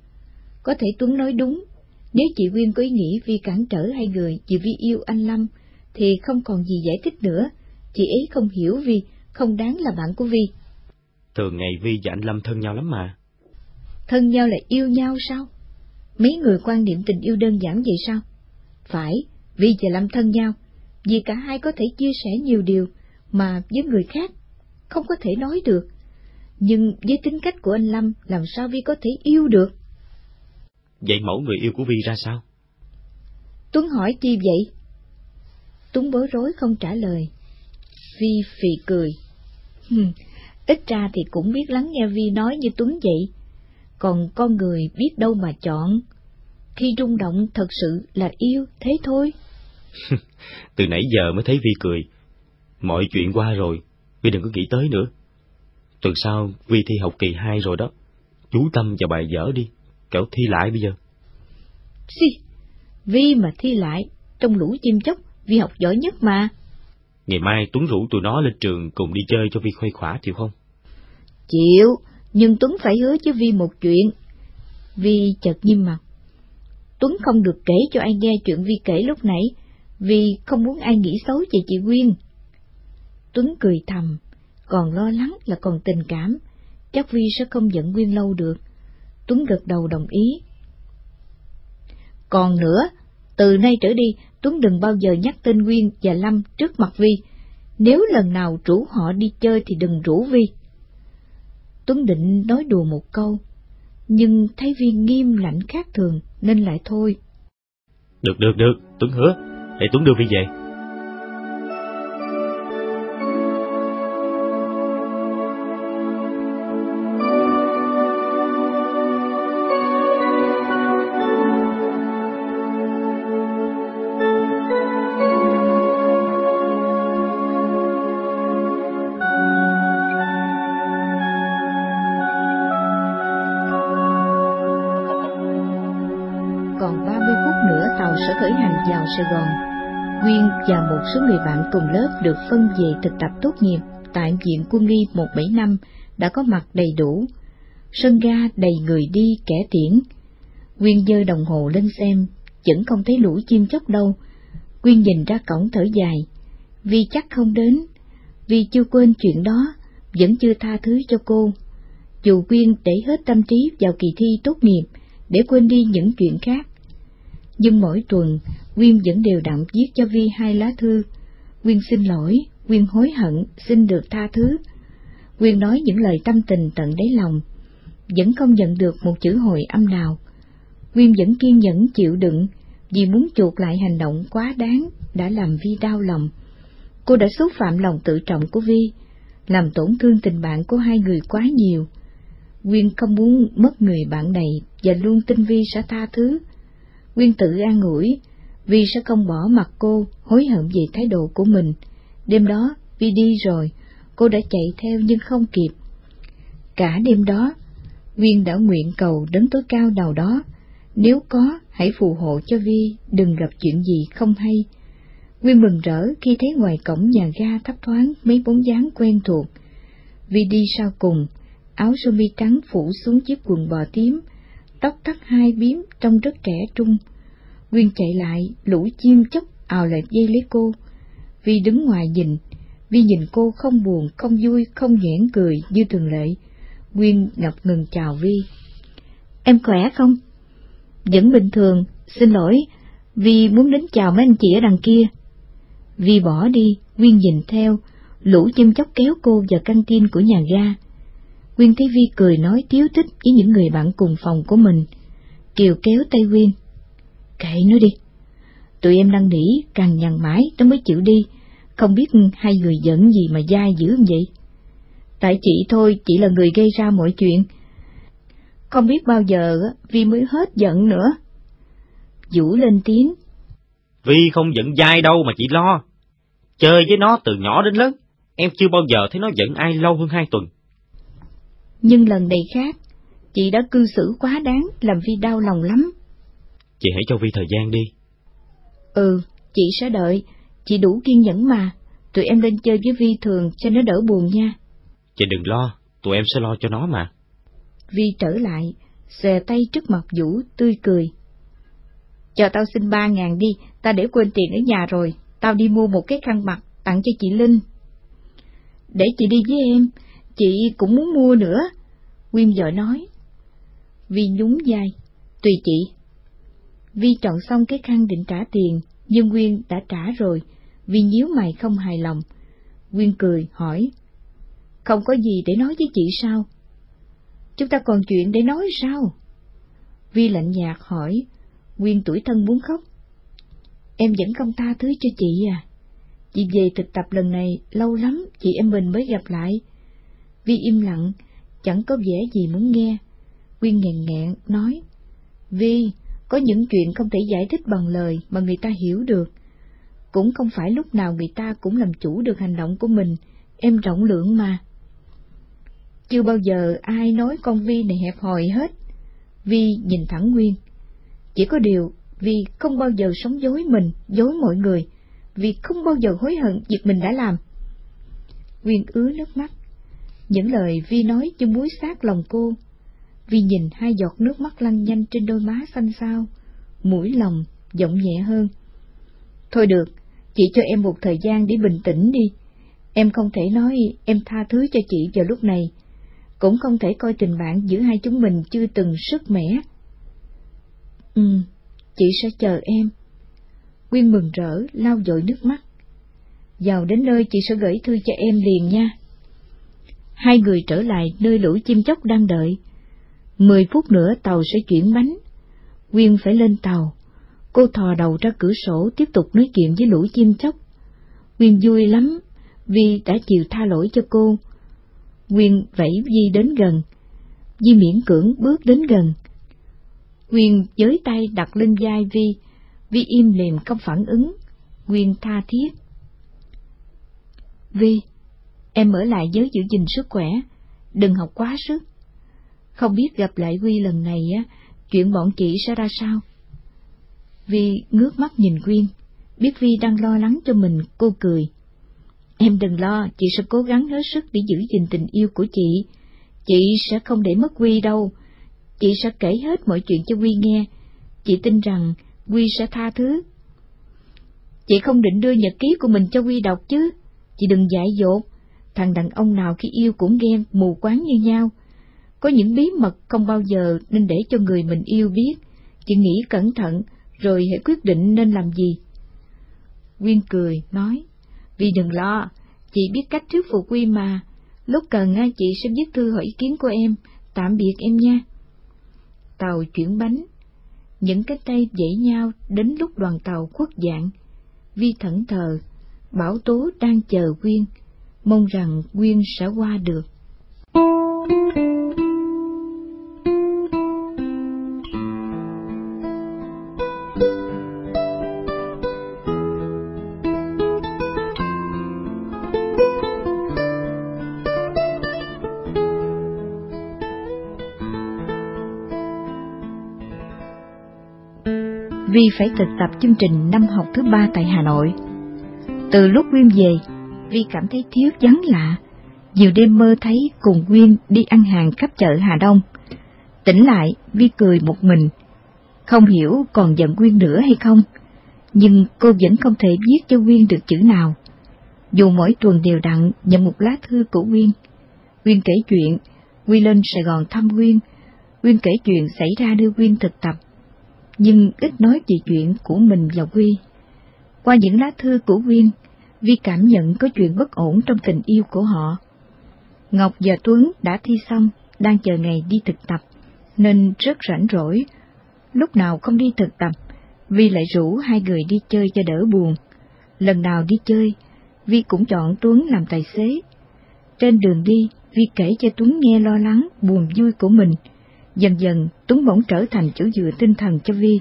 Có thể Tuấn nói đúng. Nếu chị Quyên có ý nghĩ Vi cản trở hai người vì Vi yêu anh Lâm, thì không còn gì giải thích nữa. Chị ấy không hiểu Vi, không đáng là bạn của Vi. Thường ngày Vi và anh Lâm thân nhau lắm mà. Thân nhau là yêu nhau sao? Mấy người quan niệm tình yêu đơn giản vậy sao? Phải, Vi và Lâm thân nhau, vì cả hai có thể chia sẻ nhiều điều mà với người khác không có thể nói được. Nhưng với tính cách của anh Lâm, làm sao Vi có thể yêu được? Vậy mẫu người yêu của Vi ra sao? Tuấn hỏi chi vậy? Tuấn bối rối không trả lời. Vi phì cười. Hừm, ít ra thì cũng biết lắng nghe Vi nói như Tuấn vậy. Còn con người biết đâu mà chọn. Khi rung động thật sự là yêu, thế thôi. Từ nãy giờ mới thấy Vi cười. Mọi chuyện qua rồi, Vi đừng có nghĩ tới nữa. Tuần sau Vi thi học kỳ hai rồi đó. Chú tâm vào bài vở đi, kẻo thi lại bây giờ. Xì, Vi mà thi lại, trong lũ chim chóc, Vi học giỏi nhất mà. Ngày mai Tuấn rủ tụi nó lên trường cùng đi chơi cho Vi khuây khỏa, chịu không? Chịu, nhưng Tuấn phải hứa với Vi một chuyện. Vi chợt nghiêm mặt. Tuấn không được kể cho ai nghe chuyện Vi kể lúc nãy, vì không muốn ai nghĩ xấu về chị Quyên. Tuấn cười thầm, còn lo lắng là còn tình cảm, chắc Vi sẽ không giận Quyên lâu được. Tuấn gật đầu đồng ý. Còn nữa, từ nay trở đi, Tuấn đừng bao giờ nhắc tên Quyên và Lâm trước mặt Vi. Nếu lần nào rủ họ đi chơi thì đừng rủ Vi. Tuấn định nói đùa một câu, nhưng thấy Vi nghiêm lạnh khác thường nên lại thôi. Được, được, được, Tuấn hứa, để Tuấn đưa Vi về. Còn ba mươi phút nữa tàu sẽ khởi hành vào Sài Gòn. Quyên và một số người bạn cùng lớp được phân về thực tập tốt nghiệp tại Viện Quân y một bảy năm đã có mặt đầy đủ. Sân ga đầy người đi kẻ tiễn. Quyên giơ đồng hồ lên xem, vẫn không thấy lũ chim chóc đâu. Quyên nhìn ra cổng thở dài. Vi chắc không đến. Vi chưa quên chuyện đó, vẫn chưa tha thứ cho cô. Dù Quyên để hết tâm trí vào kỳ thi tốt nghiệp, để quên đi những chuyện khác. Nhưng mỗi tuần, Quyên vẫn đều đặn viết cho Vi hai lá thư. Quyên xin lỗi, Quyên hối hận, xin được tha thứ. Quyên nói những lời tâm tình tận đáy lòng, vẫn không nhận được một chữ hồi âm nào. Quyên vẫn kiên nhẫn chịu đựng, vì muốn chuộc lại hành động quá đáng đã làm Vi đau lòng. Cô đã xúc phạm lòng tự trọng của Vi, làm tổn thương tình bạn của hai người quá nhiều. Quyên không muốn mất người bạn này và luôn tin Vi sẽ tha thứ. Quyên tự an ủi, Vi sẽ không bỏ mặc cô, hối hận về thái độ của mình. Đêm đó, Vi đi rồi, cô đã chạy theo nhưng không kịp. Cả đêm đó, Quyên đã nguyện cầu đấng tối cao nào đó, nếu có, hãy phù hộ cho Vi đừng gặp chuyện gì không hay. Quyên mừng rỡ khi thấy ngoài cổng nhà ga thấp thoáng mấy bóng dáng quen thuộc. Vi đi sau cùng, áo sơ mi trắng phủ xuống chiếc quần bò tím, tóc thắt hai bím trông rất trẻ trung. Quyên chạy lại, lũ chim chóc ào lại dây lấy cô. Vi đứng ngoài nhìn, Vi nhìn cô không buồn, không vui, không nhoẻn cười như thường lệ. Quyên ngập ngừng chào Vi. Em khỏe không? Vẫn bình thường, xin lỗi, Vi muốn đến chào mấy anh chị ở đằng kia. Vi bỏ đi, Quyên nhìn theo, lũ chim chóc kéo cô vào căng tin của nhà ga. Quyên thấy Vi cười nói tiếu tích với những người bạn cùng phòng của mình. Kiều kéo tay Quyên. Kệ nó đi. Tụi em năn nỉ, càng nhằn mãi nó mới chịu đi. Không biết hai người giận gì mà dai dữ không vậy? Tại chị thôi, chị là người gây ra mọi chuyện. Không biết bao giờ Vi mới hết giận nữa. Vũ lên tiếng. Vi không giận dai đâu mà chị lo. Chơi với nó từ nhỏ đến lớn, em chưa bao giờ thấy nó giận ai lâu hơn hai tuần. Nhưng lần này khác, chị đã cư xử quá đáng, làm Vi đau lòng lắm. Chị hãy cho Vi thời gian đi. Ừ, chị sẽ đợi, chị đủ kiên nhẫn mà. Tụi em lên chơi với Vi thường cho nó đỡ buồn nha. Chị đừng lo, tụi em sẽ lo cho nó mà. Vi trở lại, xòe tay trước mặt Vũ, tươi cười. Cho tao xin ba ngàn đi, tao để quên tiền ở nhà rồi, tao đi mua một cái khăn mặt tặng cho chị Linh. Để chị đi với em, chị cũng muốn mua nữa, Quyên vợ nói. Vi nhún vai, tùy chị. Vi chọn xong cái khăn định trả tiền, nhưng Quyên đã trả rồi. Vi nhíu mày không hài lòng. Quyên cười, hỏi, không có gì để nói với chị sao? Chúng ta còn chuyện để nói sao? Vi lạnh nhạt hỏi. Quyên tủi thân muốn khóc. Em vẫn không tha thứ cho chị à? Chị về thực tập lần này lâu lắm chị em mình mới gặp lại. Vi im lặng, chẳng có vẻ gì muốn nghe. Quyên nghẹn nghẹn nói, Vi, có những chuyện không thể giải thích bằng lời mà người ta hiểu được. Cũng không phải lúc nào người ta cũng làm chủ được hành động của mình, em rộng lượng mà. Chưa bao giờ ai nói con Vi này hẹp hòi hết. Vi nhìn thẳng Quyên. Chỉ có điều Vi không bao giờ sống dối mình, dối mọi người. vì không bao giờ hối hận việc mình đã làm. Quyên ứa nước mắt. Những lời Vi nói như muối xát lòng cô. Vi nhìn hai giọt nước mắt lăn nhanh trên đôi má xanh xao, mũi lòng giọng nhẹ hơn. Thôi được, chị cho em một thời gian để bình tĩnh đi. Em không thể nói em tha thứ cho chị vào lúc này, cũng không thể coi tình bạn giữa hai chúng mình chưa từng sức mẻ. Ừ, chị sẽ chờ em. Quyên mừng rỡ lau dội nước mắt. Vào đến nơi chị sẽ gửi thư cho em liền nha. Hai người trở lại nơi lũ chim chóc đang đợi. Mười phút nữa tàu sẽ chuyển bánh. Quyên phải lên tàu. Cô thò đầu ra cửa sổ tiếp tục nói chuyện với lũ chim chóc. Quyên vui lắm vì đã chịu tha lỗi cho cô. Quyên vẫy Vi đến gần. Vi miễn cưỡng bước đến gần. Quyên với tay đặt lên vai Vi. Vi im lìm không phản ứng. Quyên tha thiết. Vi, em ở lại nhớ giữ gìn sức khỏe, đừng học quá sức. Không biết gặp lại Huy lần này á, chuyện bọn chị sẽ ra sao? Vi ngước mắt nhìn Quyên, biết Vi đang lo lắng cho mình, cô cười. Em đừng lo, chị sẽ cố gắng hết sức để giữ gìn tình yêu của chị. Chị sẽ không để mất Huy đâu. Chị sẽ kể hết mọi chuyện cho Huy nghe. Chị tin rằng Huy sẽ tha thứ. Chị không định đưa nhật ký của mình cho Huy đọc chứ? Chị đừng dại dột. Thằng đàn ông nào khi yêu cũng ghen mù quáng như nhau. Có những bí mật không bao giờ nên để cho người mình yêu biết. Chị nghĩ cẩn thận rồi hãy quyết định nên làm gì. Quyên cười nói, vì đừng lo, chị biết cách thuyết phục Huy mà. Lúc cần chị sẽ viết thư hỏi ý kiến của em. Tạm biệt em nha. Tàu chuyển bánh. Những cái tay vẫy nhau đến lúc đoàn tàu khuất dạng. Vi thẫn thờ, Bảo Tố đang chờ Quyên, mong rằng Quyên sẽ qua được. Vi phải thực tập chương trình năm học thứ ba tại Hà Nội. Từ lúc Quyên về, Vi cảm thấy thiếu vắng lạ. Nhiều đêm mơ thấy cùng Quyên đi ăn hàng khắp chợ Hà Đông. Tỉnh lại, Vi cười một mình. Không hiểu còn giận Quyên nữa hay không, nhưng cô vẫn không thể viết cho Quyên được chữ nào. Dù mỗi tuần đều đặn nhận một lá thư của Quyên. Quyên kể chuyện, Quyên lên Sài Gòn thăm Quyên. Quyên kể chuyện xảy ra đưa Quyên thực tập, nhưng ít nói về chuyện của mình và Huy. Qua những lá thư của Quyên, Vi cảm nhận có chuyện bất ổn trong tình yêu của họ. Ngọc và Tuấn đã thi xong, đang chờ ngày đi thực tập, nên rất rảnh rỗi. Lúc nào không đi thực tập, Vi lại rủ hai người đi chơi cho đỡ buồn. Lần nào đi chơi, Vi cũng chọn Tuấn làm tài xế. Trên đường đi, Vi kể cho Tuấn nghe lo lắng, buồn vui của mình. Dần dần, Tuấn bỗng trở thành chỗ dựa tinh thần cho Vi.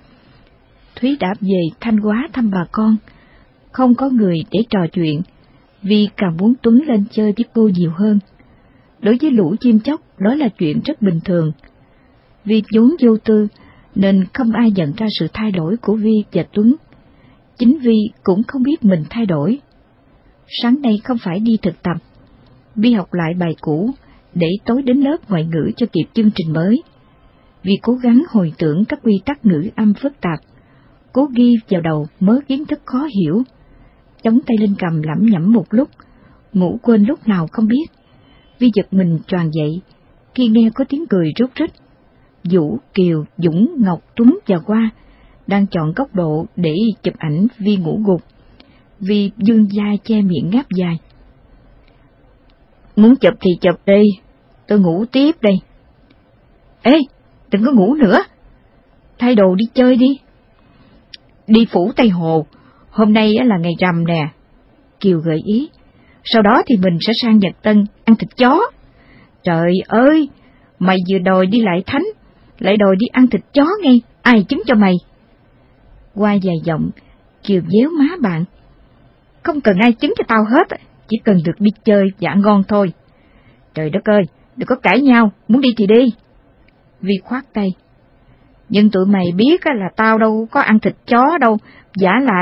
Thúy đã về Thanh Hóa thăm bà con. Không có người để trò chuyện, Vi càng muốn Tuấn lên chơi với cô nhiều hơn. Đối với lũ chim chóc, đó là chuyện rất bình thường. Vi vốn vô tư, nên không ai nhận ra sự thay đổi của Vi và Tuấn. Chính Vi cũng không biết mình thay đổi. Sáng nay không phải đi thực tập, Vi học lại bài cũ, để tối đến lớp ngoại ngữ cho kịp chương trình mới. Vi cố gắng hồi tưởng các quy tắc ngữ âm phức tạp, cố ghi vào đầu mớ kiến thức khó hiểu. Chống tay lên cầm lẩm nhẩm một lúc, ngủ quên lúc nào không biết. Vi giật mình choàng dậy khi nghe có tiếng cười rúc rích. Vũ, Kiều, Dũng, Ngọc, Tuấn và Hoa đang chọn góc độ để chụp ảnh Vi ngủ gục. Vi dương vai che miệng ngáp dài. Muốn chụp thì chụp đi, tôi ngủ tiếp đây. Ê, đừng có ngủ nữa, thay đồ đi chơi đi. Đi Phủ Tây Hồ, hôm nay là ngày rằm nè, Kiều gợi ý. Sau đó thì mình sẽ sang Nhật Tân ăn thịt chó. Trời ơi, mày vừa đòi đi Lại Thánh, lại đòi đi ăn thịt chó ngay, ai chứng cho mày? Qua dài giọng, Kiều déo má bạn. Không cần ai chứng cho tao hết, chỉ cần được đi chơi và ăn ngon thôi. Trời đất ơi, đừng có cãi nhau, muốn đi thì đi. Vi khoát tay. Nhưng tụi mày biết là tao đâu có ăn thịt chó đâu, vả lại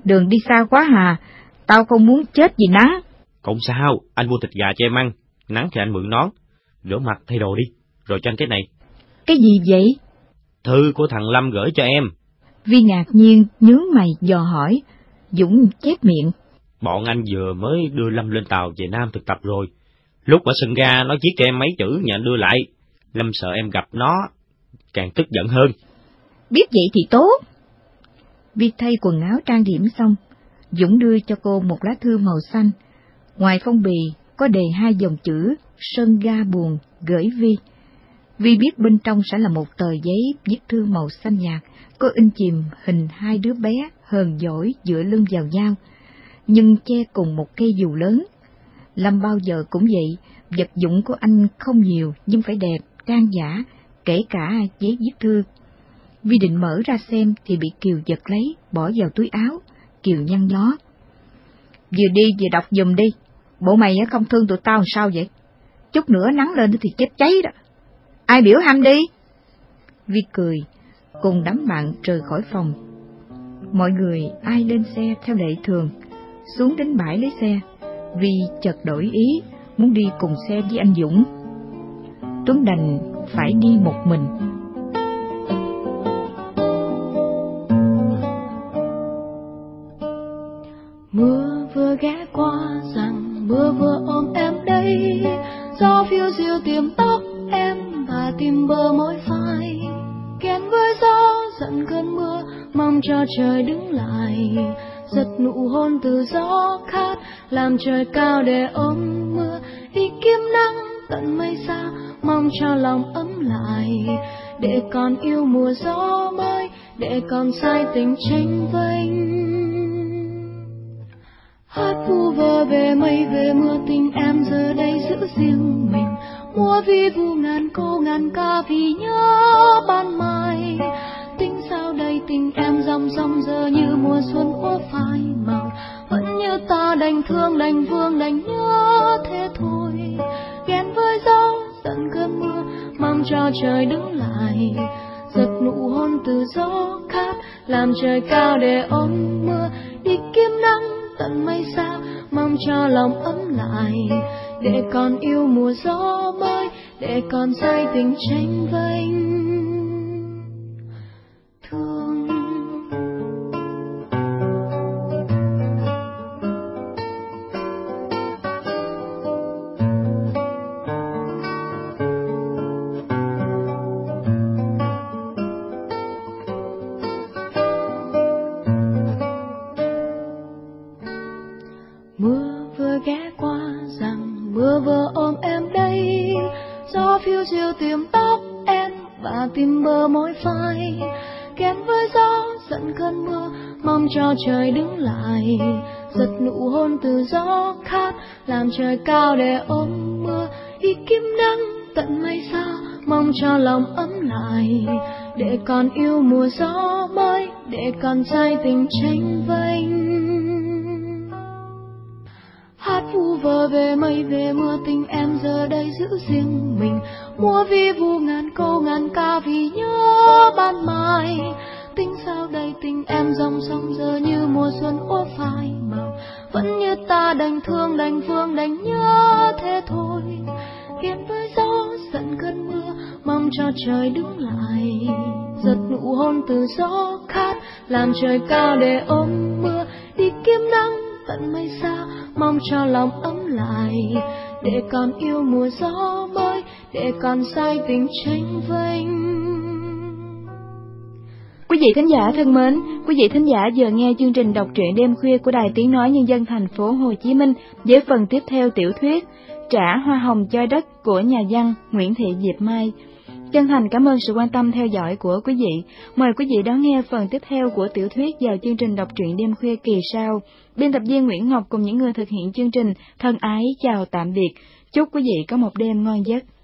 đường đi xa quá hà, tao không muốn chết vì nắng. Không sao, anh mua thịt gà cho em ăn, nắng thì anh mượn nón, rửa mặt thay đồ đi, rồi cho anh cái này. Cái gì vậy? Thư của thằng Lâm gửi cho em. Vi ngạc nhiên nhướng mày dò hỏi, Dũng chép miệng. Bọn anh vừa mới đưa Lâm lên tàu về Nam thực tập rồi. Lúc ở sân ga nó viết cho em mấy chữ nhờ anh đưa lại. Lâm sợ em gặp nó, càng tức giận hơn. Biết vậy thì tốt. Vi thay quần áo trang điểm xong, Dũng đưa cho cô một lá thư màu xanh. Ngoài phong bì có đề hai dòng chữ sân ga buồn gửi Vi. Vi biết bên trong sẽ là một tờ giấy viết thư màu xanh nhạt, có in chìm hình hai đứa bé hờn dỗi dựa lưng vào nhau, nhưng che cùng một cây dù lớn. Lâm bao giờ cũng vậy, vật dụng của anh không nhiều nhưng phải đẹp, can dã, kể cả giấy viết thư. Vi định mở ra xem thì bị Kiều giật lấy, bỏ vào túi áo. Kiều nhăn nhó. Vừa đi vừa đọc giùm đi, bộ mày không thương tụi tao làm sao vậy? Chút nữa nắng lên thì chết cháy đó. Ai biểu ham đi? Vi cười, cùng đám bạn rời khỏi phòng. Mọi người ai lên xe theo lệ thường, xuống đến bãi lấy xe. Vi chợt đổi ý, muốn đi cùng xe với anh Dũng. Tuấn đành phải đi một mình. Mưa vừa ghé qua rằng mưa vừa ôm em đây, gió phiêu diêu tìm tóc em và tìm bờ môi phai. Kèn với gió giận cơn mưa, mong cho trời đứng lại, giật nụ hôn từ gió khát, làm trời cao để ôm mưa. Đi kiếm nắng tận mây xa, mong cho lòng ấm lại, để còn yêu mùa gió mới, để còn say tình tranh vênh. Hát vu vơ về mây về mưa, tình em giờ đây giữ riêng mình. Mùa vi vu ngàn cô ngàn ca vì nhớ ban mai. Tình sao đây tình em dòng dòng giờ như mùa xuân úa phai màu. Vẫn như ta đành thương đành vương đành nhớ thế thôi. Ghen với gió giận cơn mưa, mong cho trời đứng lại, giật nụ hôn từ gió khát, làm trời cao để ôm mưa. Đi kiếm nắng tận mây xa, mong cho lòng ấm lại, để còn yêu mùa gió mới, để còn say tình tranh vênh. Thương mưa vừa ghé qua rằng mưa vừa ôm em đây, gió phiêu diêu tìm tóc em và tìm bờ môi phai. Kèm với gió giận cơn mưa, mong cho trời đứng lại, giật nụ hôn từ gió khát, làm trời cao để ôm mưa. Đi kiếm nắng tận mây xa, mong cho lòng ấm lại, để còn yêu mùa gió mới, để còn say tình tranh vênh. Hát vu vơ về mây về mưa, tình em giờ đây giữ riêng mình. Mùa vi vu ngàn câu ngàn ca vì nhớ ban mai. Tình sao đây tình em dòng sông giờ như mùa xuân úa phai màu. Vẫn như ta đành thương đành vương đành nhớ thế thôi. Ghen với gió giận cơn mưa, mong cho trời đứng lại, giật nụ hôn từ gió khát, làm trời cao để ôm mưa. Đi kiếm nắng tận mây xa, mong cho lòng ấm lại, để còn yêu mùa gió mới, để còn say tình tranh vênh. Quý vị thính giả thân mến, quý vị thính giả vừa nghe chương trình đọc truyện đêm khuya của Đài Tiếng Nói Nhân dân thành phố Hồ Chí Minh với phần tiếp theo tiểu thuyết Trả Hoa Hồng Cho Đất của nhà văn Nguyễn Thị Diệp Mai. Chân thành cảm ơn sự quan tâm theo dõi của quý vị. Mời quý vị đón nghe phần tiếp theo của tiểu thuyết vào chương trình đọc truyện đêm khuya kỳ sau. Biên tập viên Nguyễn Ngọc cùng những người thực hiện chương trình thân ái chào tạm biệt. Chúc quý vị có một đêm ngon giấc.